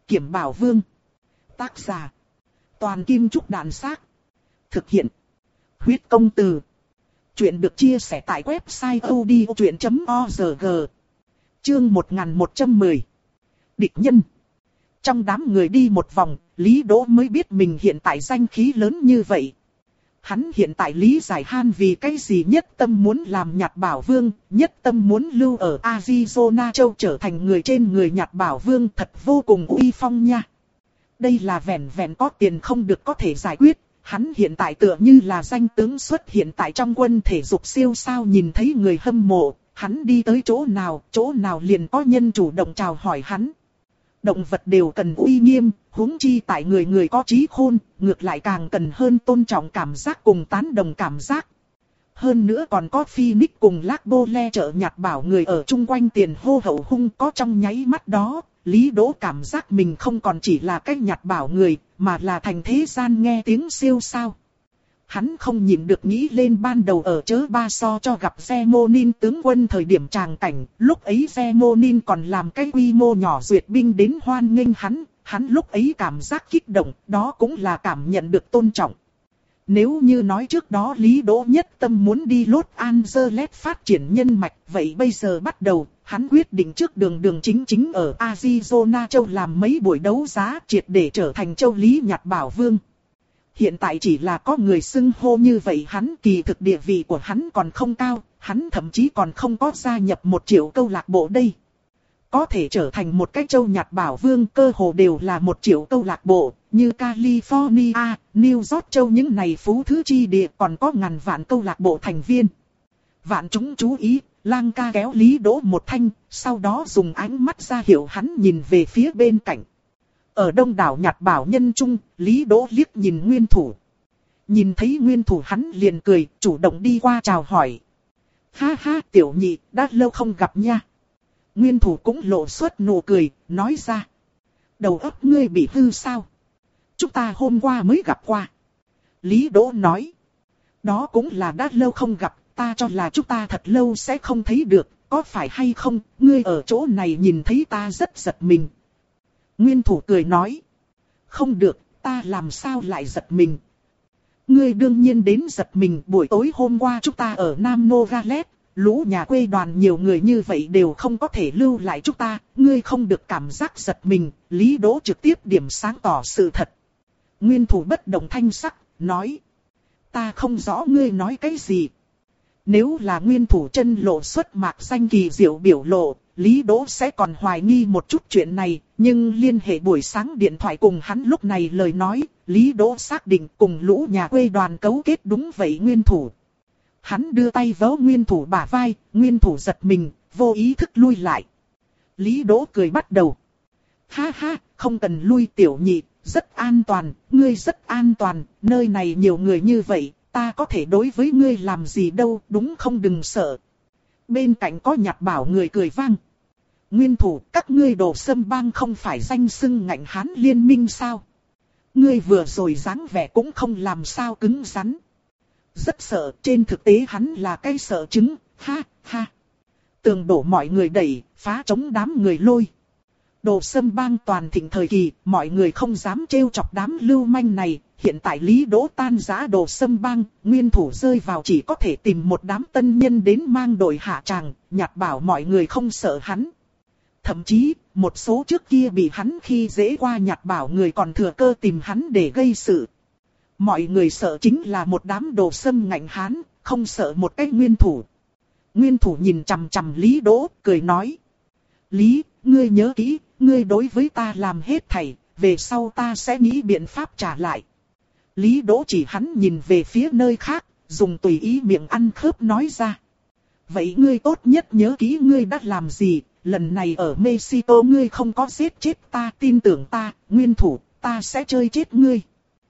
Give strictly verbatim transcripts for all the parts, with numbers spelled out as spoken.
Kiểm Bảo Vương. Tác giả. Toàn Kim Trúc Đàn Xác. Thực hiện. Huyết Công Từ. Chuyện được chia sẻ tại website odchuyện chấm org. Chương một nghìn một trăm mười. Địch nhân. Trong đám người đi một vòng, Lý Đỗ mới biết mình hiện tại danh khí lớn như vậy. Hắn hiện tại lý giải Han vì cái gì nhất tâm muốn làm Nhạt Bảo Vương, nhất tâm muốn lưu ở Arizona Châu trở thành người trên người Nhạt Bảo Vương, thật vô cùng uy phong nha. Đây là vẻn vẻn có tiền không được có thể giải quyết, hắn hiện tại tựa như là danh tướng xuất hiện tại trong quân thể dục siêu sao, nhìn thấy người hâm mộ, hắn đi tới chỗ nào, chỗ nào liền có nhân chủ động chào hỏi hắn. Động vật đều cần uy nghiêm, huống chi tại người người có trí khôn, ngược lại càng cần hơn tôn trọng cảm giác cùng tán đồng cảm giác. Hơn nữa còn có Phoenix cùng Lạc Bô Le trợ Nhạt Bảo người ở chung quanh tiền hô hậu hung, có trong nháy mắt đó, Lý Đỗ cảm giác mình không còn chỉ là cái Nhạt Bảo người, mà là thành thế gian nghe tiếng siêu sao. Hắn không nhịn được nghĩ lên ban đầu ở chớ ba so cho gặp Zemonin tướng quân thời điểm tràng cảnh, lúc ấy Zemonin còn làm cái quy mô nhỏ duyệt binh đến hoan nghênh hắn, hắn lúc ấy cảm giác kích động, đó cũng là cảm nhận được tôn trọng. Nếu như nói trước đó Lý Đỗ nhất tâm muốn đi Los Angeles phát triển nhân mạch, vậy bây giờ bắt đầu, hắn quyết định trước đường đường chính chính ở Arizona Châu làm mấy buổi đấu giá triệt để trở thành Châu Lý Nhạt Bảo Vương. Hiện tại chỉ là có người xưng hô như vậy, hắn kỳ thực địa vị của hắn còn không cao, hắn thậm chí còn không có gia nhập một triệu câu lạc bộ đây. Có thể trở thành một cái Châu Nhạt Bảo Vương cơ hồ đều là một triệu câu lạc bộ, như California, New York Châu những này phú thứ chi địa còn có ngàn vạn câu lạc bộ thành viên. Vạn chúng chú ý, Lang ca kéo Lý Đỗ một thanh, sau đó dùng ánh mắt ra hiệu hắn nhìn về phía bên cạnh. Ở đông đảo Nhạt Bảo nhân trung, Lý Đỗ liếc nhìn Nguyên Thủ. Nhìn thấy Nguyên Thủ hắn liền cười, chủ động đi qua chào hỏi. Ha ha, tiểu nhị, đã lâu không gặp nha. Nguyên Thủ cũng lộ xuất nụ cười, nói ra. Đầu óc ngươi bị hư sao? Chúng ta hôm qua mới gặp qua. Lý Đỗ nói. Đó cũng là đã lâu không gặp, ta cho là chúng ta thật lâu sẽ không thấy được, có phải hay không, ngươi ở chỗ này nhìn thấy ta rất giật mình. Nguyên Thủ cười nói. Không được, ta làm sao lại giật mình. Ngươi đương nhiên đến giật mình, buổi tối hôm qua chúng ta ở Nam Nogales, lũ nhà quê đoàn nhiều người như vậy đều không có thể lưu lại chúng ta, ngươi không được cảm giác giật mình. Lý Đỗ trực tiếp điểm sáng tỏ sự thật. Nguyên Thủ bất động thanh sắc, nói. Ta không rõ ngươi nói cái gì. Nếu là Nguyên Thủ chân lộ xuất mạc danh kỳ diệu biểu lộ, Lý Đỗ sẽ còn hoài nghi một chút chuyện này, nhưng liên hệ buổi sáng điện thoại cùng hắn lúc này lời nói, Lý Đỗ xác định cùng lũ nhà quê đoàn cấu kết đúng vậy Nguyên Thủ. Hắn đưa tay vớ Nguyên Thủ bả vai, Nguyên Thủ giật mình, vô ý thức lui lại. Lý Đỗ cười bắt đầu. Ha ha, không cần lui tiểu nhị, rất an toàn, ngươi rất an toàn, nơi này nhiều người như vậy, ta có thể đối với ngươi làm gì đâu, đúng không, đừng sợ. Bên cạnh có Nhạt Bảo người cười vang. Nguyên Thủ, các ngươi Đồ Sâm Bang không phải danh xưng ngạnh hán liên minh sao? Ngươi vừa rồi dáng vẻ cũng không làm sao cứng rắn. Rất sợ, trên thực tế hắn là cái sợ chứng, ha, ha. Tường đổ mọi người đẩy, phá trống đám người lôi. Đồ Sâm Bang toàn thịnh thời kỳ, mọi người không dám trêu chọc đám lưu manh này. Hiện tại Lý Đỗ tan rã Đồ Sâm Bang, Nguyên Thủ rơi vào chỉ có thể tìm một đám tân nhân đến mang đội hạ tràng, Nhạt Bảo mọi người không sợ hắn. Thậm chí, một số trước kia bị hắn khi dễ qua Nhạt Bảo người còn thừa cơ tìm hắn để gây sự. Mọi người sợ chính là một đám Đồ Sâm ngạnh hán, không sợ một cái Nguyên Thủ. Nguyên Thủ nhìn chằm chằm Lý Đỗ, cười nói. Lý, ngươi nhớ kỹ, ngươi đối với ta làm hết thảy, về sau ta sẽ nghĩ biện pháp trả lại. Lý Đỗ chỉ hắn nhìn về phía nơi khác, dùng tùy ý miệng ăn khớp nói ra. Vậy ngươi tốt nhất nhớ kỹ ngươi đã làm gì, lần này ở Mexico ngươi không có giết chết ta, tin tưởng ta, Nguyên Thủ, ta sẽ chơi chết ngươi.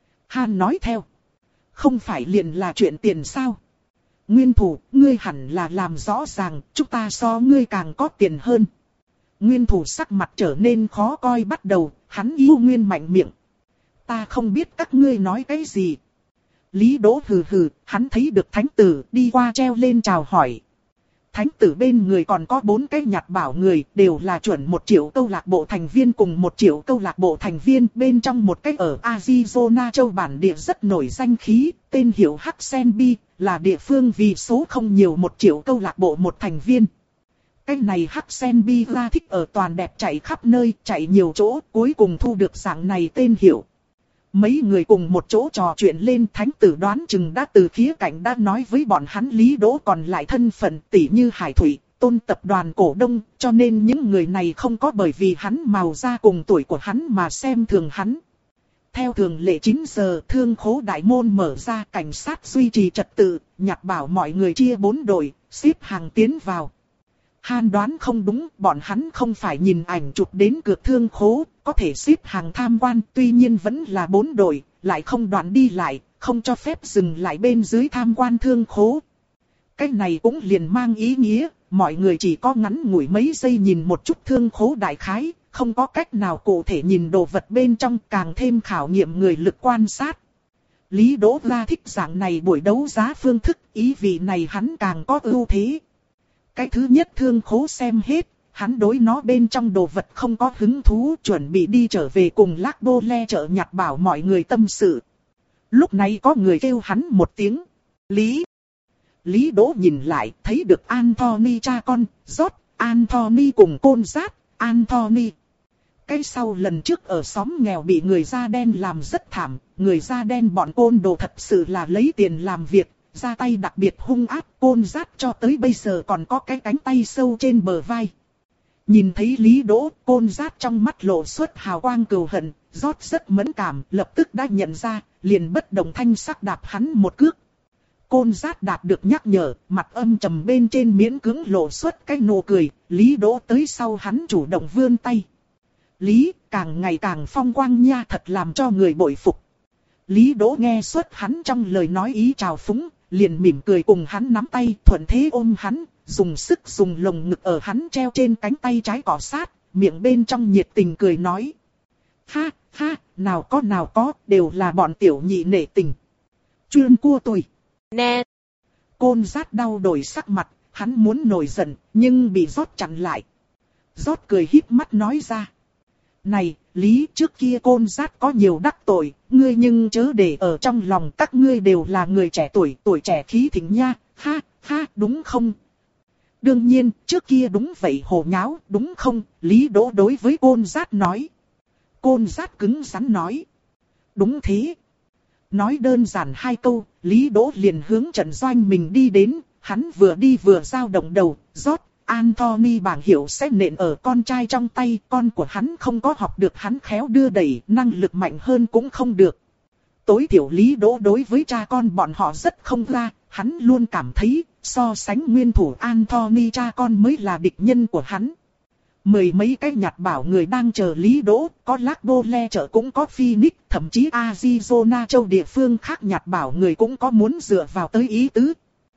Han nói theo. Không phải liền là chuyện tiền sao? Nguyên Thủ, ngươi hẳn là làm rõ ràng, chúng ta so ngươi càng có tiền hơn. Nguyên Thủ sắc mặt trở nên khó coi bắt đầu, hắn yêu Nguyên mạnh miệng. Ta không biết các ngươi nói cái gì. Lý Đỗ hừ hừ, hắn thấy được thánh tử đi qua treo lên chào hỏi. thánh tử bên người còn có bốn cái nhặt bảo người, đều là chuẩn một triệu câu lạc bộ thành viên cùng một triệu câu lạc bộ thành viên. Bên trong một cái ở Arizona châu bản địa rất nổi danh khí, tên hiệu Hắc-Sen-Bi, là địa phương vì số không nhiều một triệu câu lạc bộ một thành viên. Cái này Hắc-Sen-Bi ra thích ở toàn đẹp chạy khắp nơi, chạy nhiều chỗ, cuối cùng thu được dạng này tên hiệu. Mấy người cùng một chỗ trò chuyện lên, thánh tử đoán chừng đã từ khía cạnh đã nói với bọn hắn Lý Đỗ còn lại thân phận tỷ như Hải Thủy, Tôn tập đoàn cổ đông, cho nên những người này không có bởi vì hắn màu da cùng tuổi của hắn mà xem thường hắn. Theo thường lệ chín giờ, thương khố đại môn mở ra, cảnh sát duy trì trật tự, nhặt bảo mọi người chia bốn đội, xếp hàng tiến vào. Han đoán không đúng, bọn hắn không phải nhìn ảnh chụp đến cược thương khố, có thể xếp hàng tham quan, tuy nhiên vẫn là bốn đội, lại không đoạn đi lại, không cho phép dừng lại bên dưới tham quan thương khố. Cái này cũng liền mang ý nghĩa, mọi người chỉ có ngắn ngủi mấy giây nhìn một chút thương khố đại khái, không có cách nào cụ thể nhìn đồ vật bên trong, càng thêm khảo nghiệm người lực quan sát. Lý Đỗ ra thích dạng này buổi đấu giá phương thức, ý vị này hắn càng có ưu thế. Cái thứ nhất thương khố xem hết, hắn đối nó bên trong đồ vật không có hứng thú, chuẩn bị đi trở về cùng Lác Bô Le chợ nhặt bảo mọi người tâm sự. Lúc này có người kêu hắn một tiếng, Lý. Lý Đỗ nhìn lại, thấy được Anthony cha con, George, Anthony cùng Côn Dát, Anthony. Cái sau lần trước ở xóm nghèo bị người da đen làm rất thảm, người da đen bọn côn đồ thật sự là lấy tiền làm việc. Ra tay đặc biệt hung ác, Côn Dát cho tới bây giờ còn có cái cánh tay sâu trên bờ vai. Nhìn thấy Lý Đỗ, Côn Dát trong mắt lộ xuất hào quang cừu hận, rót rất mẫn cảm, lập tức đã nhận ra, liền bất động thanh sắc đạp hắn một cước. Côn Dát đạt được nhắc nhở, mặt âm trầm bên trên miễn cưỡng lộ xuất cái nụ cười, Lý Đỗ tới sau hắn chủ động vươn tay. Lý, càng ngày càng phong quang nha, thật làm cho người bội phục. Lý Đỗ nghe xuất hắn trong lời nói ý trào phúng, liền mỉm cười cùng hắn nắm tay, thuận thế ôm hắn, dùng sức dùng lồng ngực ở hắn treo trên cánh tay trái cọ sát, miệng bên trong nhiệt tình cười nói. Ha, ha, nào có nào có, đều là bọn tiểu nhị nể tình. Chuyên cua tôi. Nè. Côn Dát đau đổi sắc mặt, hắn muốn nổi giận, nhưng bị Rót chặn lại. Rót cười híp mắt nói ra. Này, Lý, trước kia Côn Dát có nhiều đắc tội, ngươi nhưng chớ để ở trong lòng, các ngươi đều là người trẻ tuổi, tuổi trẻ khí thịnh nha, ha, ha, đúng không? Đương nhiên, trước kia đúng vậy hồ nháo, đúng không? Lý Đỗ đối với Côn Dát nói. Côn Dát cứng rắn nói. Đúng thế. Nói đơn giản hai câu, Lý Đỗ liền hướng trận doanh mình đi đến, hắn vừa đi vừa dao động đầu, rót. Anthony bảng hiệu sẽ nện ở con trai trong tay, con của hắn không có học được hắn khéo đưa đẩy, năng lực mạnh hơn cũng không được. Tối thiểu Lý Đỗ đối với cha con bọn họ rất không ra, hắn luôn cảm thấy, so sánh nguyên thủ Anthony cha con mới là địch nhân của hắn. Mười mấy cái nhặt bảo người đang chờ Lý Đỗ, có Lác Bô Le chợ cũng có Phoenix, thậm chí Arizona châu địa phương khác nhặt bảo người cũng có muốn dựa vào tới ý tứ.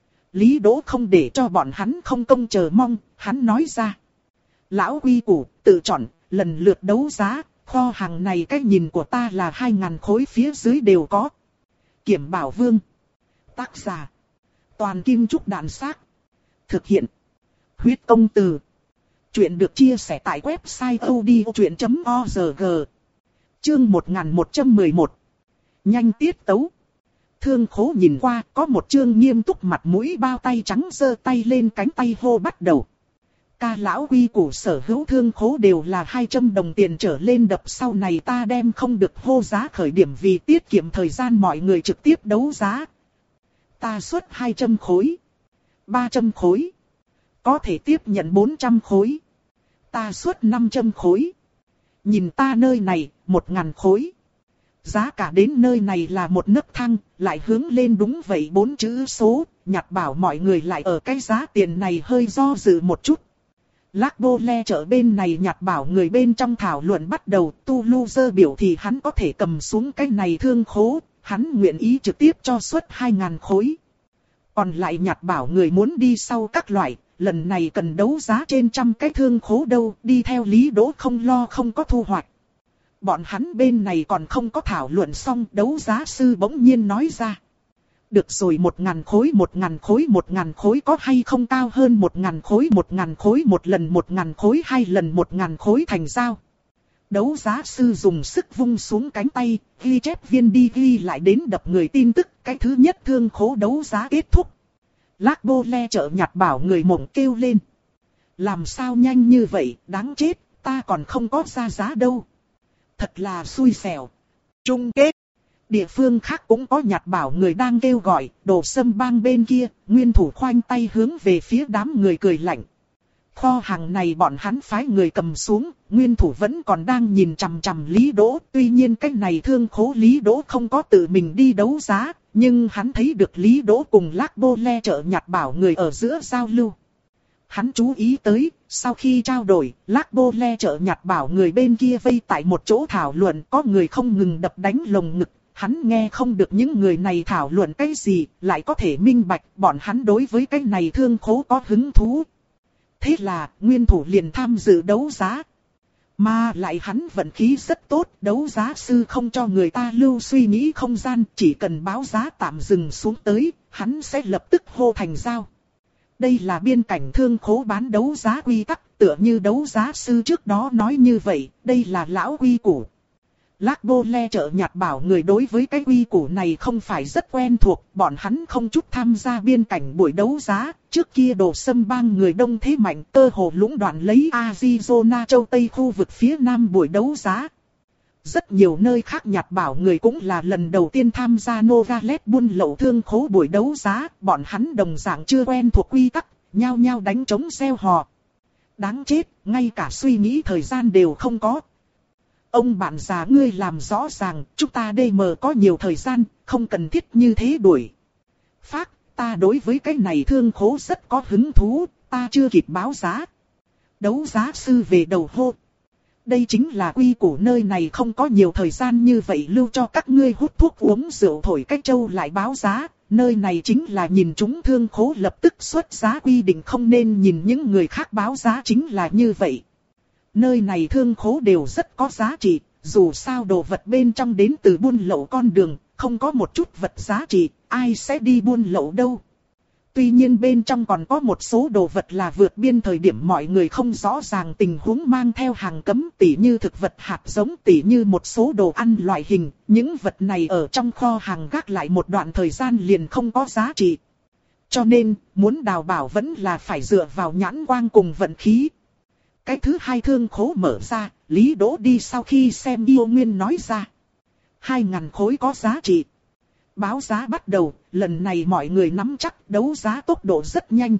Lý Đỗ không để cho bọn hắn không công chờ mong, hắn nói ra. Lão quy củ, tự chọn, lần lượt đấu giá, kho hàng này cái nhìn của ta là hai ngàn khối phía dưới đều có. Kiểm Bảo Vương. Tác giả. Toàn Kim Trúc Đạn Xác. Thực hiện. Huyết Công Từ. Chuyện được chia sẻ tại website odchuyện chấm org. Chương một nghìn một trăm mười một. Nhanh tiết tấu. Thương khố nhìn qua, có một trương nghiêm túc mặt mũi bao tay trắng giơ tay lên cánh tay hô bắt đầu. Ca lão quy củ sở hữu thương khố đều là hai trăm đồng tiền trở lên đập, sau này ta đem không được hô giá khởi điểm vì tiết kiệm thời gian mọi người trực tiếp đấu giá. Ta xuất hai trăm khối, ba trăm khối, có thể tiếp nhận bốn trăm khối. Ta xuất năm trăm khối. Nhìn ta nơi này, một nghìn khối. Giá cả đến nơi này là một nấc thang, lại hướng lên đúng vậy bốn chữ số, nhặt bảo mọi người lại ở cái giá tiền này hơi do dự một chút. Lác Bô Le chợ bên này nhặt bảo người bên trong thảo luận bắt đầu, Tu Loser biểu thì hắn có thể cầm xuống cái này thương khố, hắn nguyện ý trực tiếp cho suất hai ngàn khối. Còn lại nhặt bảo người muốn đi sau các loại, lần này cần đấu giá trên trăm cái thương khố đâu, đi theo Lý Đỗ không lo không có thu hoạch. Bọn hắn bên này còn không có thảo luận xong, đấu giá sư bỗng nhiên nói ra. Được rồi, một ngàn khối, một ngàn khối, một ngàn khối có hay không cao hơn một ngàn khối, một ngàn khối một lần, một ngàn khối hai lần, một ngàn khối thành giao. Đấu giá sư dùng sức vung xuống cánh tay, ghi chép viên đi ghi lại đến đập người tin tức, cái thứ nhất thương khố đấu giá kết thúc. Lác Bô Le chợ nhặt bảo người mộng kêu lên. Làm sao nhanh như vậy, đáng chết, ta còn không có ra giá đâu. Thật là xui xẻo. Chung kết. Địa phương khác cũng có nhặt bảo người đang kêu gọi, Đồ Sâm Bang bên kia, nguyên thủ khoanh tay hướng về phía đám người cười lạnh. Kho hàng này bọn hắn phái người cầm xuống, nguyên thủ vẫn còn đang nhìn chằm chằm Lý Đỗ. Tuy nhiên cái này thương khố Lý Đỗ không có tự mình đi đấu giá, nhưng hắn thấy được Lý Đỗ cùng Lác Bô Le chợ nhặt bảo người ở giữa giao lưu. Hắn chú ý tới, sau khi trao đổi, Lác Bô Le chợ nhặt bảo người bên kia vây tại một chỗ thảo luận, có người không ngừng đập đánh lồng ngực. Hắn nghe không được những người này thảo luận cái gì, lại có thể minh bạch bọn hắn đối với cái này thương khố có hứng thú. Thế là, nguyên thủ liền tham dự đấu giá. Mà lại hắn vận khí rất tốt, đấu giá sư không cho người ta lưu suy nghĩ không gian, chỉ cần báo giá tạm dừng xuống tới, hắn sẽ lập tức hô thành giao. Đây là biên cảnh thương khố bán đấu giá quy tắc, tựa như đấu giá sư trước đó nói như vậy, đây là lão quy củ. Lác Bô Le chợ nhặt bảo người đối với cái quy củ này không phải rất quen thuộc, bọn hắn không chút tham gia biên cảnh buổi đấu giá. Trước kia Đồ Sâm Bang người đông thế mạnh, cơ hồ lũng đoạn lấy Arizona châu Tây khu vực phía nam buổi đấu giá. Rất nhiều nơi khác nhặt bảo người cũng là lần đầu tiên tham gia Nogales buôn lậu thương khố buổi đấu giá, bọn hắn đồng dạng chưa quen thuộc quy tắc, nhao nhao đánh trống reo hò. Đáng chết, ngay cả suy nghĩ thời gian đều không có. Ông bạn già ngươi làm rõ ràng, chúng ta đê em có nhiều thời gian, không cần thiết như thế đuổi. Phác, ta đối với cái này thương khố rất có hứng thú, ta chưa kịp báo giá. Đấu giá sư về đầu hô. Đây chính là quy củ nơi này, không có nhiều thời gian như vậy lưu cho các ngươi hút thuốc uống rượu thổi cách châu lại báo giá. Nơi này chính là nhìn chúng thương khố lập tức xuất giá quy định, không nên nhìn những người khác báo giá, chính là như vậy. Nơi này thương khố đều rất có giá trị, dù sao đồ vật bên trong đến từ buôn lậu con đường, không có một chút vật giá trị, ai sẽ đi buôn lậu đâu. Tuy nhiên bên trong còn có một số đồ vật là vượt biên thời điểm mọi người không rõ ràng tình huống mang theo hàng cấm, tỉ như thực vật hạt giống, tỉ như một số đồ ăn loại hình, những vật này ở trong kho hàng gác lại một đoạn thời gian liền không có giá trị. Cho nên, muốn đào bảo vẫn là phải dựa vào nhãn quang cùng vận khí. Cái thứ hai thương khố mở ra, Lý Đỗ đi sau khi xem yêu nguyên nói ra. Hai ngàn khối có giá trị. Báo giá bắt đầu, lần này mọi người nắm chắc, đấu giá tốc độ rất nhanh.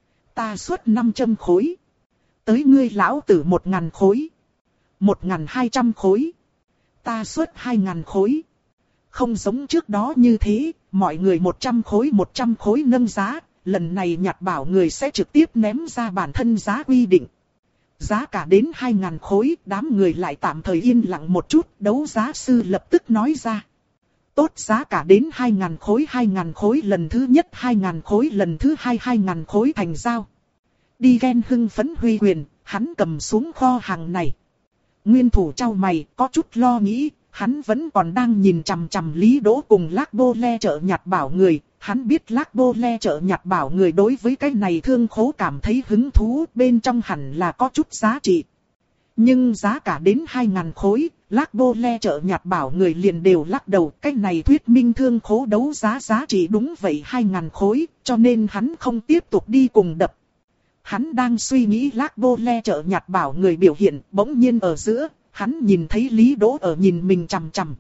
Ta xuất năm trăm khối. Tới ngươi lão tử một ngàn khối. Một ngàn hai trăm khối. Ta xuất hai ngàn khối. Không giống trước đó như thế, mọi người một trăm khối một trăm khối nâng giá. Lần này nhặt bảo người sẽ trực tiếp ném ra bản thân giá quy định. Giá cả đến hai ngàn khối, đám người lại tạm thời yên lặng một chút, đấu giá sư lập tức nói ra. Tốt, giá cả đến hai ngàn khối, hai ngàn khối lần thứ nhất, hai ngàn khối lần thứ hai, hai ngàn khối thành giao. Đi ghen hưng phấn huy quyền, hắn cầm xuống kho hàng này. Nguyên thủ trao mày, có chút lo nghĩ, hắn vẫn còn đang nhìn chằm chằm Lý Đỗ cùng Lác Bô Le chợ nhặt bảo người. Hắn biết Lác Bô Le chợ nhặt bảo người đối với cái này thương khố cảm thấy hứng thú, bên trong hẳn là có chút giá trị. Nhưng giá cả đến hai ngàn khối, Lác Bô Le chợ nhặt bảo người liền đều lắc đầu. Cái này thuyết minh thương khố đấu giá giá trị đúng vậy hai ngàn khối, cho nên hắn không tiếp tục đi cùng đập. Hắn đang suy nghĩ Lác Bô Le chợ nhặt bảo người biểu hiện, bỗng nhiên ở giữa, hắn nhìn thấy Lý Đỗ ở nhìn mình chằm chằm.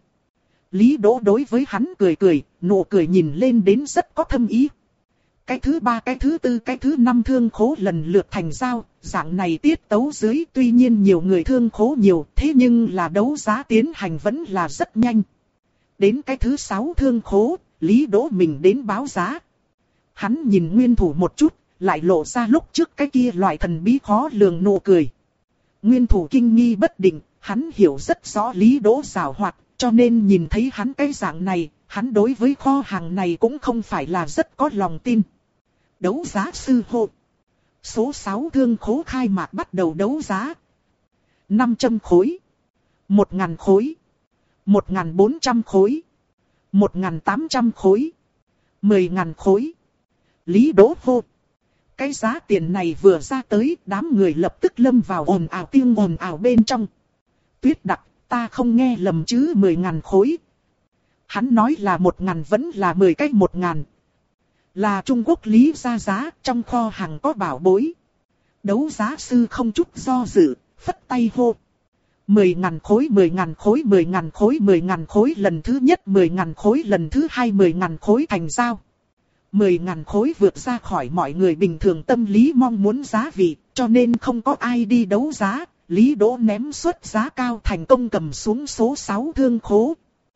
Lý Đỗ đối với hắn cười cười, nụ cười nhìn lên đến rất có thâm ý. Cái thứ ba, cái thứ tư, cái thứ năm thương khố lần lượt thành giao, dạng này tiết tấu dưới, tuy nhiên nhiều người thương khố nhiều, thế nhưng là đấu giá tiến hành vẫn là rất nhanh. Đến cái thứ sáu thương khố, Lý Đỗ mình đến báo giá. Hắn nhìn nguyên thủ một chút, lại lộ ra lúc trước cái kia loại thần bí khó lường nụ cười. Nguyên thủ kinh nghi bất định, hắn hiểu rất rõ Lý Đỗ giàu hoạt. Cho nên nhìn thấy hắn cái dạng này, hắn đối với kho hàng này cũng không phải là rất có lòng tin. Đấu giá sư hô. Số sáu thương khố khai mạc bắt đầu đấu giá. năm trăm khối. một nghìn khối. một nghìn bốn trăm khối. một nghìn tám trăm khối. Mười ngàn khối. Lý Đỗ hô. Cái giá tiền này vừa ra tới, đám người lập tức lâm vào ồn ào tiếng ồn ào bên trong. Tuyết Đặc, ta không nghe lầm chứ, mười ngàn khối. Hắn nói là một ngàn vẫn là mười cái một ngàn. Là Trung Quốc Lý ra giá, trong kho hàng có bảo bối. Đấu giá sư không chút do dự, phất tay hô. Mười ngàn khối, mười ngàn khối, mười ngàn khối, mười ngàn khối lần thứ nhất, mười ngàn khối lần thứ hai, mười ngàn khối thành giao. Mười ngàn khối vượt ra khỏi mọi người bình thường tâm lý mong muốn giá vị, cho nên không có ai đi đấu giá. Lý Đỗ ném suất giá cao thành công cầm xuống số sáu thương khố.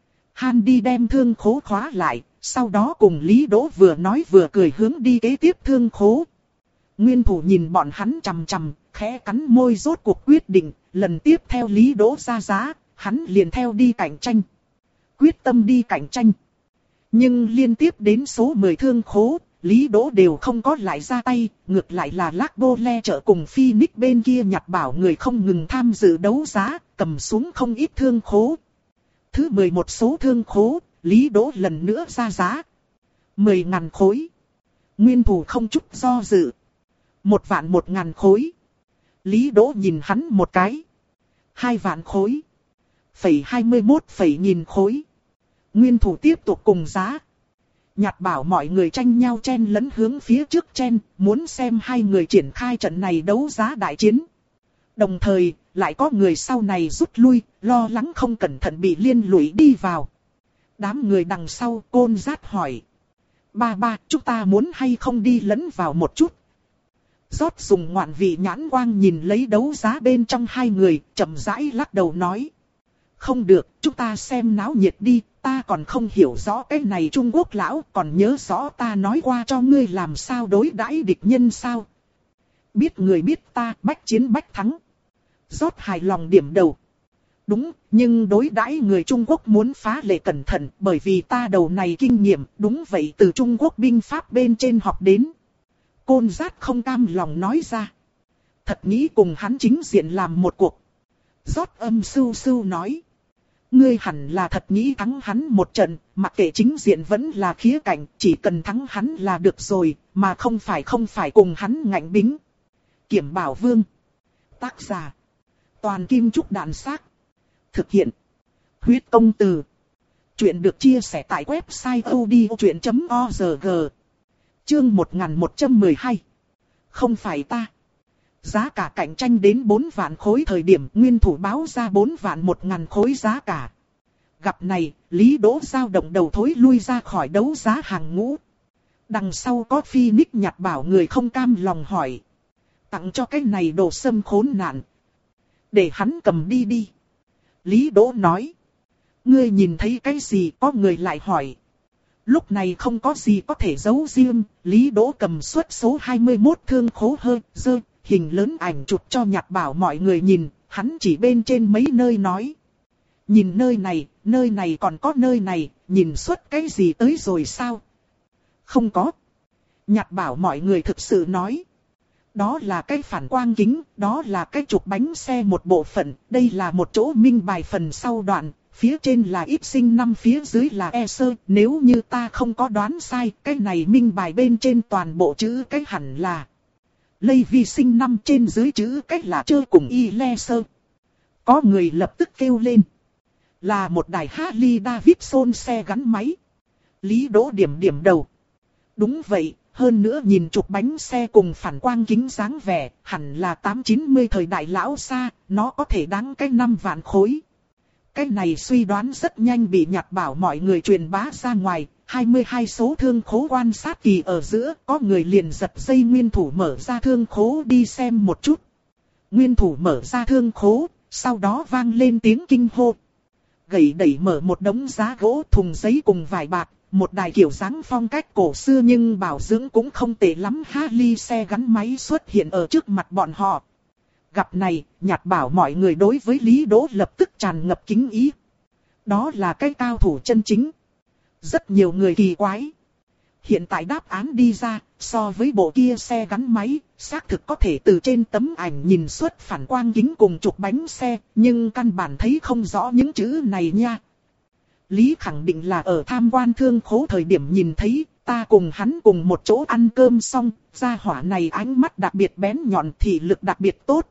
Han đi đem thương khố khóa lại, sau đó cùng Lý Đỗ vừa nói vừa cười hướng đi kế tiếp thương khố. Nguyên thủ nhìn bọn hắn chằm chằm, khẽ cắn môi rốt cuộc quyết định, lần tiếp theo Lý Đỗ ra giá, hắn liền theo đi cạnh tranh. Quyết tâm đi cạnh tranh. Nhưng liên tiếp đến số mười thương khố, Lý Đỗ đều không có lại ra tay, ngược lại là Lác Bô Le chợ cùng Phoenix bên kia nhặt bảo người không ngừng tham dự đấu giá, cầm xuống không ít thương khố. Thứ mười một số thương khố, Lý Đỗ lần nữa ra giá. Mười ngàn khối. Nguyên thủ không chút do dự. Một vạn một ngàn khối. Lý Đỗ nhìn hắn một cái. Hai vạn khối. Phẩy hai mươi mốt phẩy nghìn khối. Nguyên thủ tiếp tục cùng giá. Nhặt bảo mọi người tranh nhau chen lấn hướng phía trước chen, muốn xem hai người triển khai trận này đấu giá đại chiến. Đồng thời, lại có người sau này rút lui, lo lắng không cẩn thận bị liên lụy đi vào. Đám người đằng sau Côn Dát hỏi. Ba ba, chúng ta muốn hay không đi lẫn vào một chút? Rót dùng ngoạn vị nhãn quang nhìn lấy đấu giá bên trong hai người, chậm rãi lắc đầu nói. Không được, chúng ta xem náo nhiệt đi, ta còn không hiểu rõ cái này Trung Quốc lão, còn nhớ rõ ta nói qua cho ngươi làm sao đối đãi địch nhân sao? Biết người biết ta, bách chiến bách thắng. Rót hài lòng điểm đầu. Đúng, nhưng đối đãi người Trung Quốc muốn phá lệ cẩn thận, bởi vì ta đầu này kinh nghiệm, đúng vậy từ Trung Quốc binh pháp bên trên học đến. Côn Dát không cam lòng nói ra. Thật nghĩ cùng hắn chính diện làm một cuộc. Rót âm sưu sưu nói. Ngươi hẳn là thật nghĩ thắng hắn một trận, mặc kệ chính diện vẫn là khía cạnh, chỉ cần thắng hắn là được rồi, mà không phải không phải cùng hắn ngạnh bính. Kiểm Bảo Vương. Tác giả. Toàn Kim Trúc Đạn Xác. Thực hiện. Huyết Công Từ. Chuyện được chia sẻ tại website odchuyện chấm org. Chương một nghìn một trăm mười hai. Không phải ta. Giá cả cạnh tranh đến bốn vạn khối thời điểm nguyên thủ báo ra bốn vạn một ngàn khối giá cả. Gặp này, Lý Đỗ dao động đầu thối lui ra khỏi đấu giá hàng ngũ. Đằng sau có Phoenix nhặt bảo người không cam lòng hỏi. Tặng cho cái này đồ sâm khốn nạn. Để hắn cầm đi đi. Lý Đỗ nói. Ngươi nhìn thấy cái gì, có người lại hỏi. Lúc này không có gì có thể giấu riêng, Lý Đỗ cầm suất số hai mươi mốt thương khố hơi, dơ, hình lớn ảnh chụp cho nhặt bảo mọi người nhìn, hắn chỉ bên trên mấy nơi nói. Nhìn nơi này, nơi này còn có nơi này, nhìn suất cái gì tới rồi sao? Không có. Nhặt bảo mọi người thực sự nói. Đó là cái phản quang kính, đó là cái trục bánh xe một bộ phận, đây là một chỗ minh bài phần sau đoạn. Phía trên là ít sinh năm, phía dưới là e sơ, nếu như ta không có đoán sai, cái này minh bài bên trên toàn bộ chữ cái hẳn là Lây Vi sinh năm, trên dưới chữ cái là chơ cùng y le sơ. Có người lập tức kêu lên. Là một đài Harley Davidson xe gắn máy. Lý Đỗ điểm điểm đầu. Đúng vậy, hơn nữa nhìn trục bánh xe cùng phản quang kính dáng vẻ, hẳn là tám chín mươi thời đại lão xa, nó có thể đáng cái năm vạn khối. Cái này suy đoán rất nhanh bị nhặt bảo mọi người truyền bá ra ngoài, hai mươi hai số thương khố quan sát kỳ ở giữa, có người liền giật dây nguyên thủ mở ra thương khố đi xem một chút. Nguyên thủ mở ra thương khố, sau đó vang lên tiếng kinh hô. Gậy đẩy mở một đống giá gỗ, thùng giấy cùng vải bạc, một đài kiểu dáng phong cách cổ xưa nhưng bảo dưỡng cũng không tệ lắm Harley xe gắn máy xuất hiện ở trước mặt bọn họ. Gặp này, nhặt bảo mọi người đối với Lý Đỗ lập tức tràn ngập kính ý. Đó là cái cao thủ chân chính. Rất nhiều người kỳ quái. Hiện tại đáp án đi ra, so với bộ kia xe gắn máy, xác thực có thể từ trên tấm ảnh nhìn xuất phản quang kính cùng trục bánh xe, nhưng căn bản thấy không rõ những chữ này nha. Lý khẳng định là ở tham quan thương khố thời điểm nhìn thấy, Ta cùng hắn cùng một chỗ ăn cơm xong, gia hỏa này ánh mắt đặc biệt bén nhọn, thị lực đặc biệt tốt.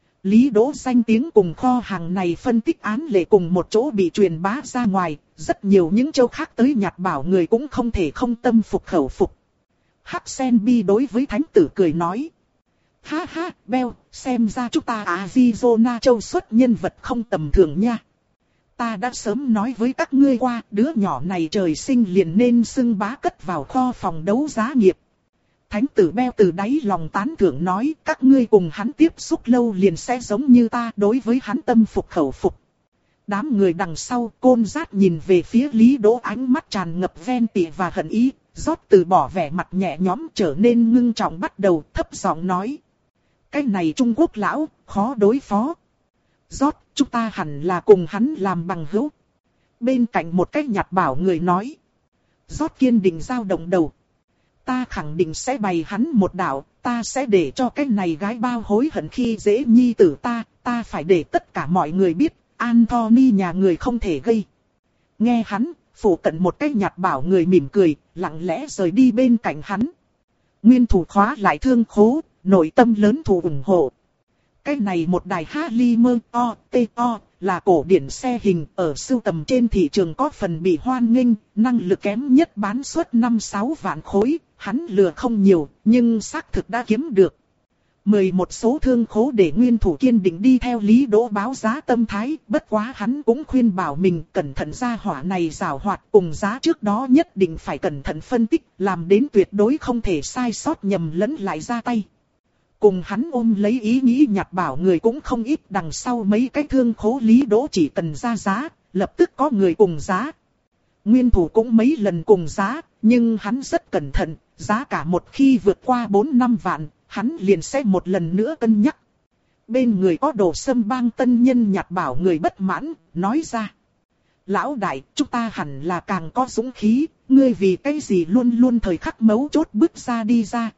Lý Đỗ danh tiếng cùng kho hàng này phân tích án lệ cùng một chỗ bị truyền bá ra ngoài, rất nhiều những châu khác tới nhặt bảo người cũng không thể không tâm phục khẩu phục. Hắc Sen Bi đối với thánh tử cười nói. Ha ha, Bell, xem ra chúng ta Arizona châu xuất nhân vật không tầm thường nha. Ta đã sớm nói với các ngươi qua, đứa nhỏ này trời sinh liền nên xưng bá cất vào kho phòng đấu giá nghiệp. Thánh tử Bell từ đáy lòng tán thưởng nói, các ngươi cùng hắn tiếp xúc lâu liền sẽ giống như ta, đối với hắn tâm phục khẩu phục. Đám người đằng sau, Côn Dát nhìn về phía Lý Đỗ, ánh mắt tràn ngập ven tị và hận ý, rót từ bỏ vẻ mặt nhẹ nhõm trở nên ngưng trọng bắt đầu thấp giọng nói. Cái này Trung Quốc lão, khó đối phó. Rót, chúng ta hẳn là cùng hắn làm bằng hữu. Bên cạnh một cái nhặt bảo người nói. Rót kiên định giao động đầu. Ta khẳng định sẽ bày hắn một đạo, ta sẽ để cho cái này gái bao hối hận khi dễ nhi tử ta, ta phải để tất cả mọi người biết, Anthony nhà người không thể gây. Nghe hắn, phủ cận một cái nhặt bảo người mỉm cười, lặng lẽ rời đi bên cạnh hắn. Nguyên thủ khóa lại thương khố, nội tâm lớn thù ủng hộ. Cái này một đài Halimer O T O là cổ điển xe hình ở sưu tầm trên thị trường có phần bị hoan nghênh, năng lực kém nhất bán suất năm sáu vạn khối, hắn lừa không nhiều, nhưng xác thực đã kiếm được. Mời một số thương khố để nguyên thủ kiên định đi theo Lý Đỗ báo giá tâm thái, bất quá hắn cũng khuyên bảo mình cẩn thận ra hỏa này giảo hoạt cùng giá trước đó nhất định phải cẩn thận phân tích, làm đến tuyệt đối không thể sai sót nhầm lẫn lại ra tay. Cùng hắn ôm lấy ý nghĩ nhặt bảo người cũng không ít, đằng sau mấy cái thương khố Lý Đỗ chỉ cần ra giá, lập tức có người cùng giá. Nguyên thủ cũng mấy lần cùng giá, nhưng hắn rất cẩn thận, giá cả một khi vượt qua bốn năm vạn, hắn liền sẽ một lần nữa cân nhắc. Bên người có Đồ Sâm Bang tân nhân nhặt bảo người bất mãn, nói ra. Lão đại, chúng ta hẳn là càng có dũng khí, ngươi vì cái gì luôn luôn thời khắc mấu chốt bước ra đi ra.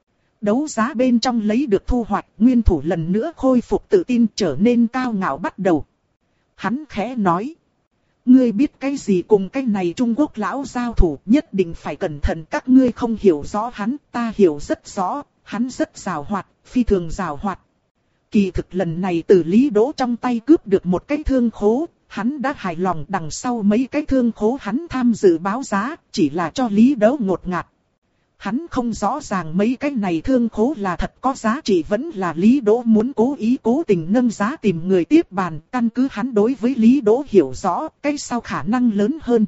Đấu giá bên trong lấy được thu hoạch, nguyên thủ lần nữa khôi phục tự tin trở nên cao ngạo bắt đầu. Hắn khẽ nói. Ngươi biết cái gì cùng cái này Trung Quốc lão giao thủ, nhất định phải cẩn thận, các ngươi không hiểu rõ hắn, ta hiểu rất rõ, hắn rất giàu hoạt, phi thường giàu hoạt. Kỳ thực lần này từ Lý Đỗ trong tay cướp được một cái thương khố, hắn đã hài lòng, đằng sau mấy cái thương khố hắn tham dự báo giá, chỉ là cho Lý Đỗ ngột ngạt. Hắn không rõ ràng mấy cái này thương khố là thật có giá trị vẫn là Lý Đỗ muốn cố ý cố tình nâng giá tìm người tiếp bàn, căn cứ hắn đối với Lý Đỗ hiểu rõ, cái sau khả năng lớn hơn.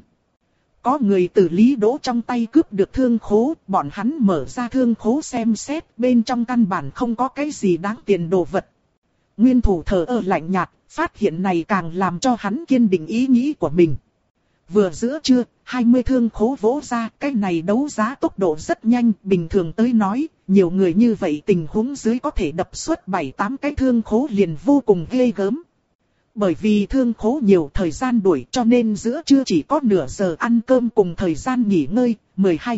Có người từ Lý Đỗ trong tay cướp được thương khố, bọn hắn mở ra thương khố xem xét, bên trong căn bản không có cái gì đáng tiền đồ vật. Nguyên thủ thờ ơ lạnh nhạt, phát hiện này càng làm cho hắn kiên định ý nghĩ của mình. Vừa giữa trưa, hai mươi thương khố vỗ ra, cái này đấu giá tốc độ rất nhanh, bình thường tới nói, nhiều người như vậy tình huống dưới có thể đập suất bảy tám cái thương khố liền vô cùng ghê gớm. Bởi vì thương khố nhiều thời gian đuổi cho nên giữa trưa chỉ có nửa giờ ăn cơm cùng thời gian nghỉ ngơi, mười hai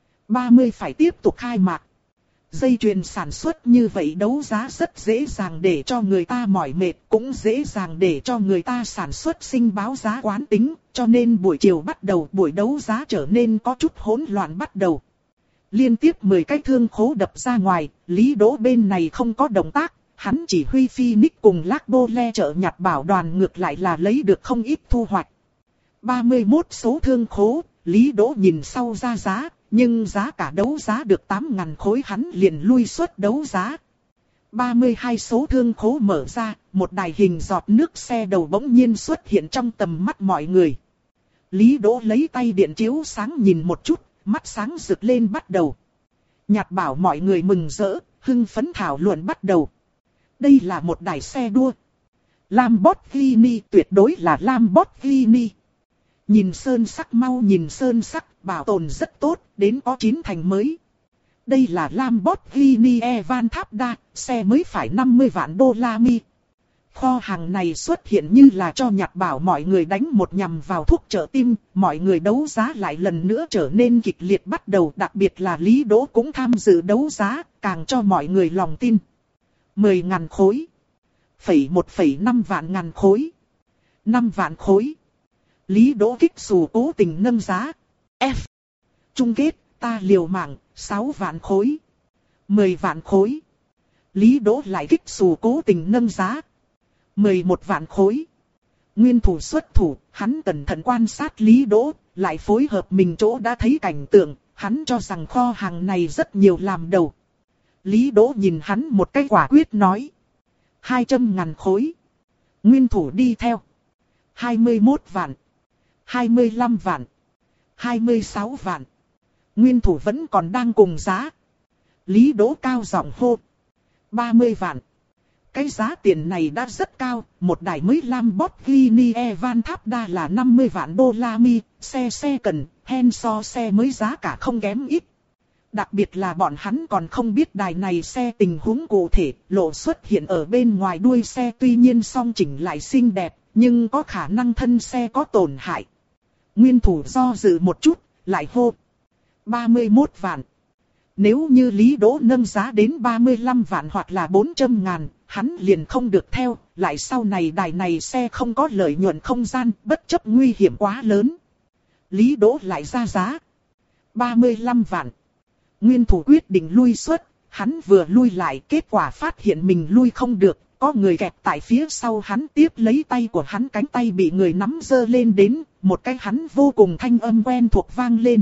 ba mươi phải tiếp tục khai mạc. Dây chuyền sản xuất như vậy đấu giá rất dễ dàng để cho người ta mỏi mệt, cũng dễ dàng để cho người ta sản xuất sinh báo giá quán tính, cho nên buổi chiều bắt đầu buổi đấu giá trở nên có chút hỗn loạn bắt đầu. Liên tiếp mười cái thương khố đập ra ngoài, Lý Đỗ bên này không có động tác, hắn chỉ huy Phoenix cùng Lạc Bô Le trợ nhặt bảo đoàn ngược lại là lấy được không ít thu hoạch. ba mươi mốt số thương khố, Lý Đỗ nhìn sau ra giá. Nhưng giá cả đấu giá được tám ngàn khối hắn liền lui suất đấu giá. ba mươi hai số thương khố mở ra, một đài hình giọt nước xe đầu bỗng nhiên xuất hiện trong tầm mắt mọi người. Lý Đỗ lấy tay điện chiếu sáng nhìn một chút, mắt sáng rực lên bắt đầu. Nhặt bảo mọi người mừng rỡ, hưng phấn thảo luận bắt đầu. Đây là một đài xe đua. Lamborghini, tuyệt đối là Lamborghini. Nhìn sơn sắc mau nhìn sơn sắc, bảo tồn rất tốt, đến có chín thành mới. Đây là Lamborghini Evan Thapda, xe mới phải năm mươi vạn đô la mi. Kho hàng này xuất hiện như là cho nhặt bảo mọi người đánh một nhằm vào thuốc trợ tim, mọi người đấu giá lại lần nữa trở nên kịch liệt bắt đầu, đặc biệt là Lý Đỗ cũng tham dự đấu giá, càng cho mọi người lòng tin. mười ngàn khối. Phẩy một phẩy năm vạn ngàn khối. năm vạn khối. Lý Đỗ kích xù cố tình nâng giá. F. Chung kết, ta liều mạng, sáu vạn khối. mười vạn khối. Lý Đỗ lại kích xù cố tình nâng giá. mười một vạn khối. Nguyên thủ xuất thủ, hắn cẩn thận quan sát Lý Đỗ, lại phối hợp mình chỗ đã thấy cảnh tượng, hắn cho rằng kho hàng này rất nhiều làm đầu. Lý Đỗ nhìn hắn một cái quả quyết nói. hai trăm ngàn khối. Nguyên thủ đi theo. hai mươi mốt vạn. hai mươi lăm vạn. hai mươi sáu vạn. Nguyên thủ vẫn còn đang cùng giá. Lý Đỗ cao giọng hô. ba mươi vạn. Cái giá tiền này đã rất cao, một đài mới Lamborghini Aventador là năm mươi vạn đô la mi, xe xe cần, hen so xe mới giá cả không kém ít. Đặc biệt là bọn hắn còn không biết đài này xe tình huống cụ thể, lộ xuất hiện ở bên ngoài đuôi xe tuy nhiên song chỉnh lại xinh đẹp, nhưng có khả năng thân xe có tổn hại. Nguyên thủ do dự một chút, lại hô. ba mươi mốt vạn. Nếu như Lý Đỗ nâng giá đến ba mươi lăm vạn hoặc là bốn trăm ngàn, hắn liền không được theo, lại sau này đài này xe không có lợi nhuận không gian, bất chấp nguy hiểm quá lớn. Lý Đỗ lại ra giá. ba mươi lăm vạn. Nguyên thủ quyết định lui xuất, hắn vừa lui lại kết quả phát hiện mình lui không được, có người kẹp tại phía sau hắn tiếp lấy tay của hắn, cánh tay bị người nắm giơ lên đến, một cái hắn vô cùng thanh âm quen thuộc vang lên.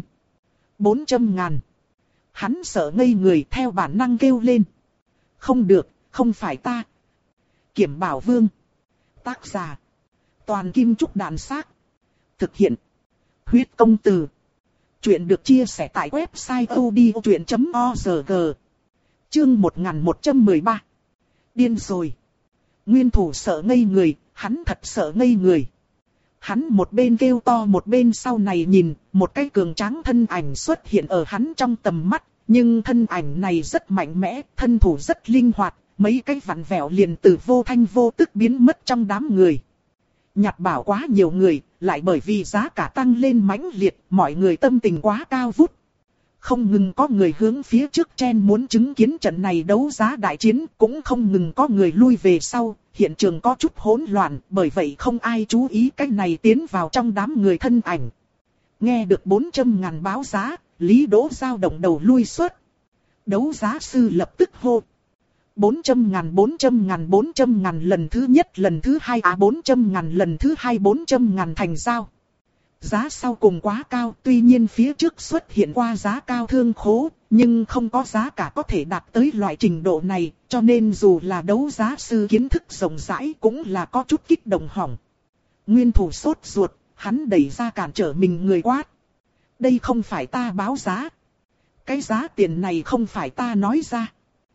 bốn trăm ngàn. Hắn sợ ngây người theo bản năng kêu lên. Không được, không phải ta. Kiểm Bảo Vương. Tác giả. Toàn Kim Trúc Đàn Xác. Thực hiện. Huyết Công Từ. Chuyện được chia sẻ tại website odchuyện chấm org. Chương một nghìn một trăm mười ba. Điên rồi. Nguyên thủ sợ ngây người, hắn thật sợ ngây người. Hắn một bên kêu to một bên sau này nhìn, một cái cường tráng thân ảnh xuất hiện ở hắn trong tầm mắt, nhưng thân ảnh này rất mạnh mẽ, thân thủ rất linh hoạt, mấy cái vặn vẹo liền từ vô thanh vô tức biến mất trong đám người. Nhặt bảo quá nhiều người, lại bởi vì giá cả tăng lên mãnh liệt, mọi người tâm tình quá cao vút. Không ngừng có người hướng phía trước chen muốn chứng kiến trận này đấu giá đại chiến, cũng không ngừng có người lui về sau, hiện trường có chút hỗn loạn, bởi vậy không ai chú ý cái này tiến vào trong đám người thân ảnh. Nghe được bốn trăm ngàn báo giá, Lý Đỗ dao động đầu lui xuất. Đấu giá sư lập tức hô. bốn trăm ngàn, bốn trăm ngàn, bốn trăm ngàn lần thứ nhất, lần thứ hai, à bốn trăm ngàn lần thứ hai, bốn trăm ngàn thành giao. Giá sau cùng quá cao, tuy nhiên phía trước xuất hiện qua giá cao thương khố, nhưng không có giá cả có thể đạt tới loại trình độ này, cho nên dù là đấu giá sư kiến thức rộng rãi cũng là có chút kích động hỏng. Nguyên thủ sốt ruột, hắn đẩy ra cản trở mình người quát. Đây không phải ta báo giá. Cái giá tiền này không phải ta nói ra.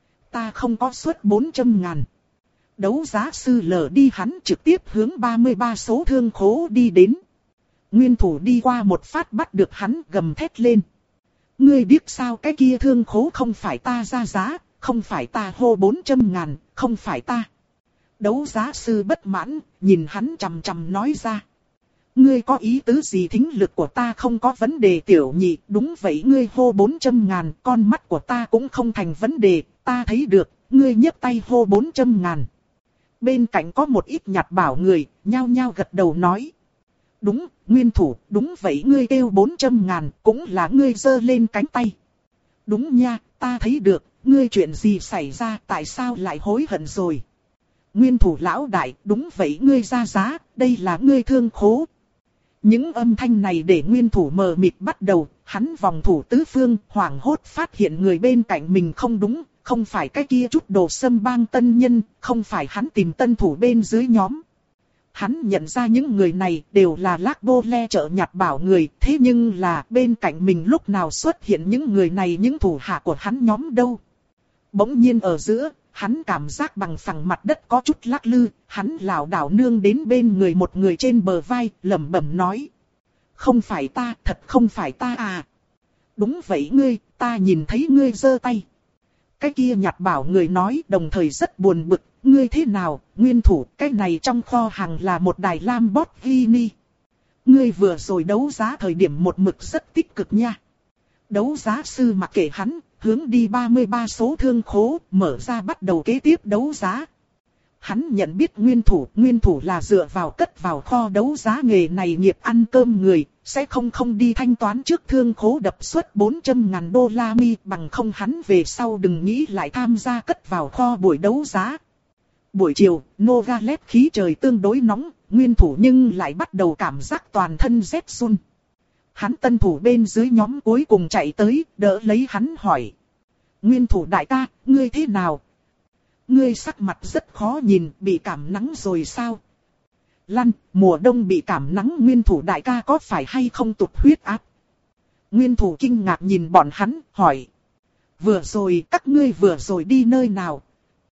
Ta không có suất bốn trăm ngàn. Đấu giá sư lờ đi, hắn trực tiếp hướng ba mươi ba số thương khố đi đến. Nguyên thủ đi qua một phát bắt được hắn, gầm thét lên. Ngươi biết sao, cái kia thương khố không phải ta ra giá, không phải ta hô bốn trăm ngàn, không phải ta. Đấu giá sư bất mãn, nhìn hắn chằm chằm nói ra. Ngươi có ý tứ gì? Thính lực của ta không có vấn đề tiểu nhị, đúng vậy ngươi hô bốn trăm ngàn, con mắt của ta cũng không thành vấn đề, ta thấy được, ngươi nhấc tay hô bốn trăm ngàn. Bên cạnh có một ít nhặt bảo người, nhao nhao gật đầu nói. Đúng, Nguyên thủ, đúng vậy ngươi kêu bốn trăm ngàn, cũng là ngươi giơ lên cánh tay. Đúng nha, ta thấy được, ngươi chuyện gì xảy ra, tại sao lại hối hận rồi? Nguyên thủ lão đại, đúng vậy ngươi ra giá, đây là ngươi thương khố. Những âm thanh này để nguyên thủ mờ mịt bắt đầu, hắn vòng thủ tứ phương, hoảng hốt phát hiện người bên cạnh mình không đúng, không phải cái kia chút đồ sâm bang tân nhân, không phải hắn tìm tân thủ bên dưới nhóm. Hắn nhận ra những người này đều là lác bô le chợ nhặt bảo người, thế nhưng là bên cạnh mình lúc nào xuất hiện những người này, những thủ hạ của hắn nhóm đâu. Bỗng nhiên ở giữa, hắn cảm giác bằng phẳng mặt đất có chút lắc lư, hắn lảo đảo nương đến bên người một người trên bờ vai, lẩm bẩm nói. Không phải ta, thật không phải ta à. Đúng vậy ngươi, ta nhìn thấy ngươi giơ tay. Cái kia nhặt bảo người nói, đồng thời rất buồn bực, ngươi thế nào, Nguyên thủ, cái này trong kho hàng là một đài Lamborghini. Ngươi vừa rồi đấu giá thời điểm một mực rất tích cực nha. Đấu giá sư mặc kệ hắn, hướng đi ba mươi ba số thương khố, mở ra bắt đầu kế tiếp đấu giá. Hắn nhận biết nguyên thủ, nguyên thủ là dựa vào cất vào kho đấu giá nghề này nghiệp ăn cơm người, sẽ không không đi thanh toán trước thương khố đập suất bốn trăm ngàn đô la mi, bằng không hắn về sau đừng nghĩ lại tham gia cất vào kho buổi đấu giá. Buổi chiều, Nogalet khí trời tương đối nóng, nguyên thủ nhưng lại bắt đầu cảm giác toàn thân rét run. Hắn tân thủ bên dưới nhóm cuối cùng chạy tới, đỡ lấy hắn hỏi. Nguyên thủ đại ca, ngươi thế nào? Ngươi sắc mặt rất khó nhìn, bị cảm nắng rồi sao? Lăn, mùa đông bị cảm nắng nguyên thủ đại ca có phải hay không tụt huyết áp? Nguyên thủ kinh ngạc nhìn bọn hắn, hỏi. Vừa rồi, các ngươi vừa rồi đi nơi nào?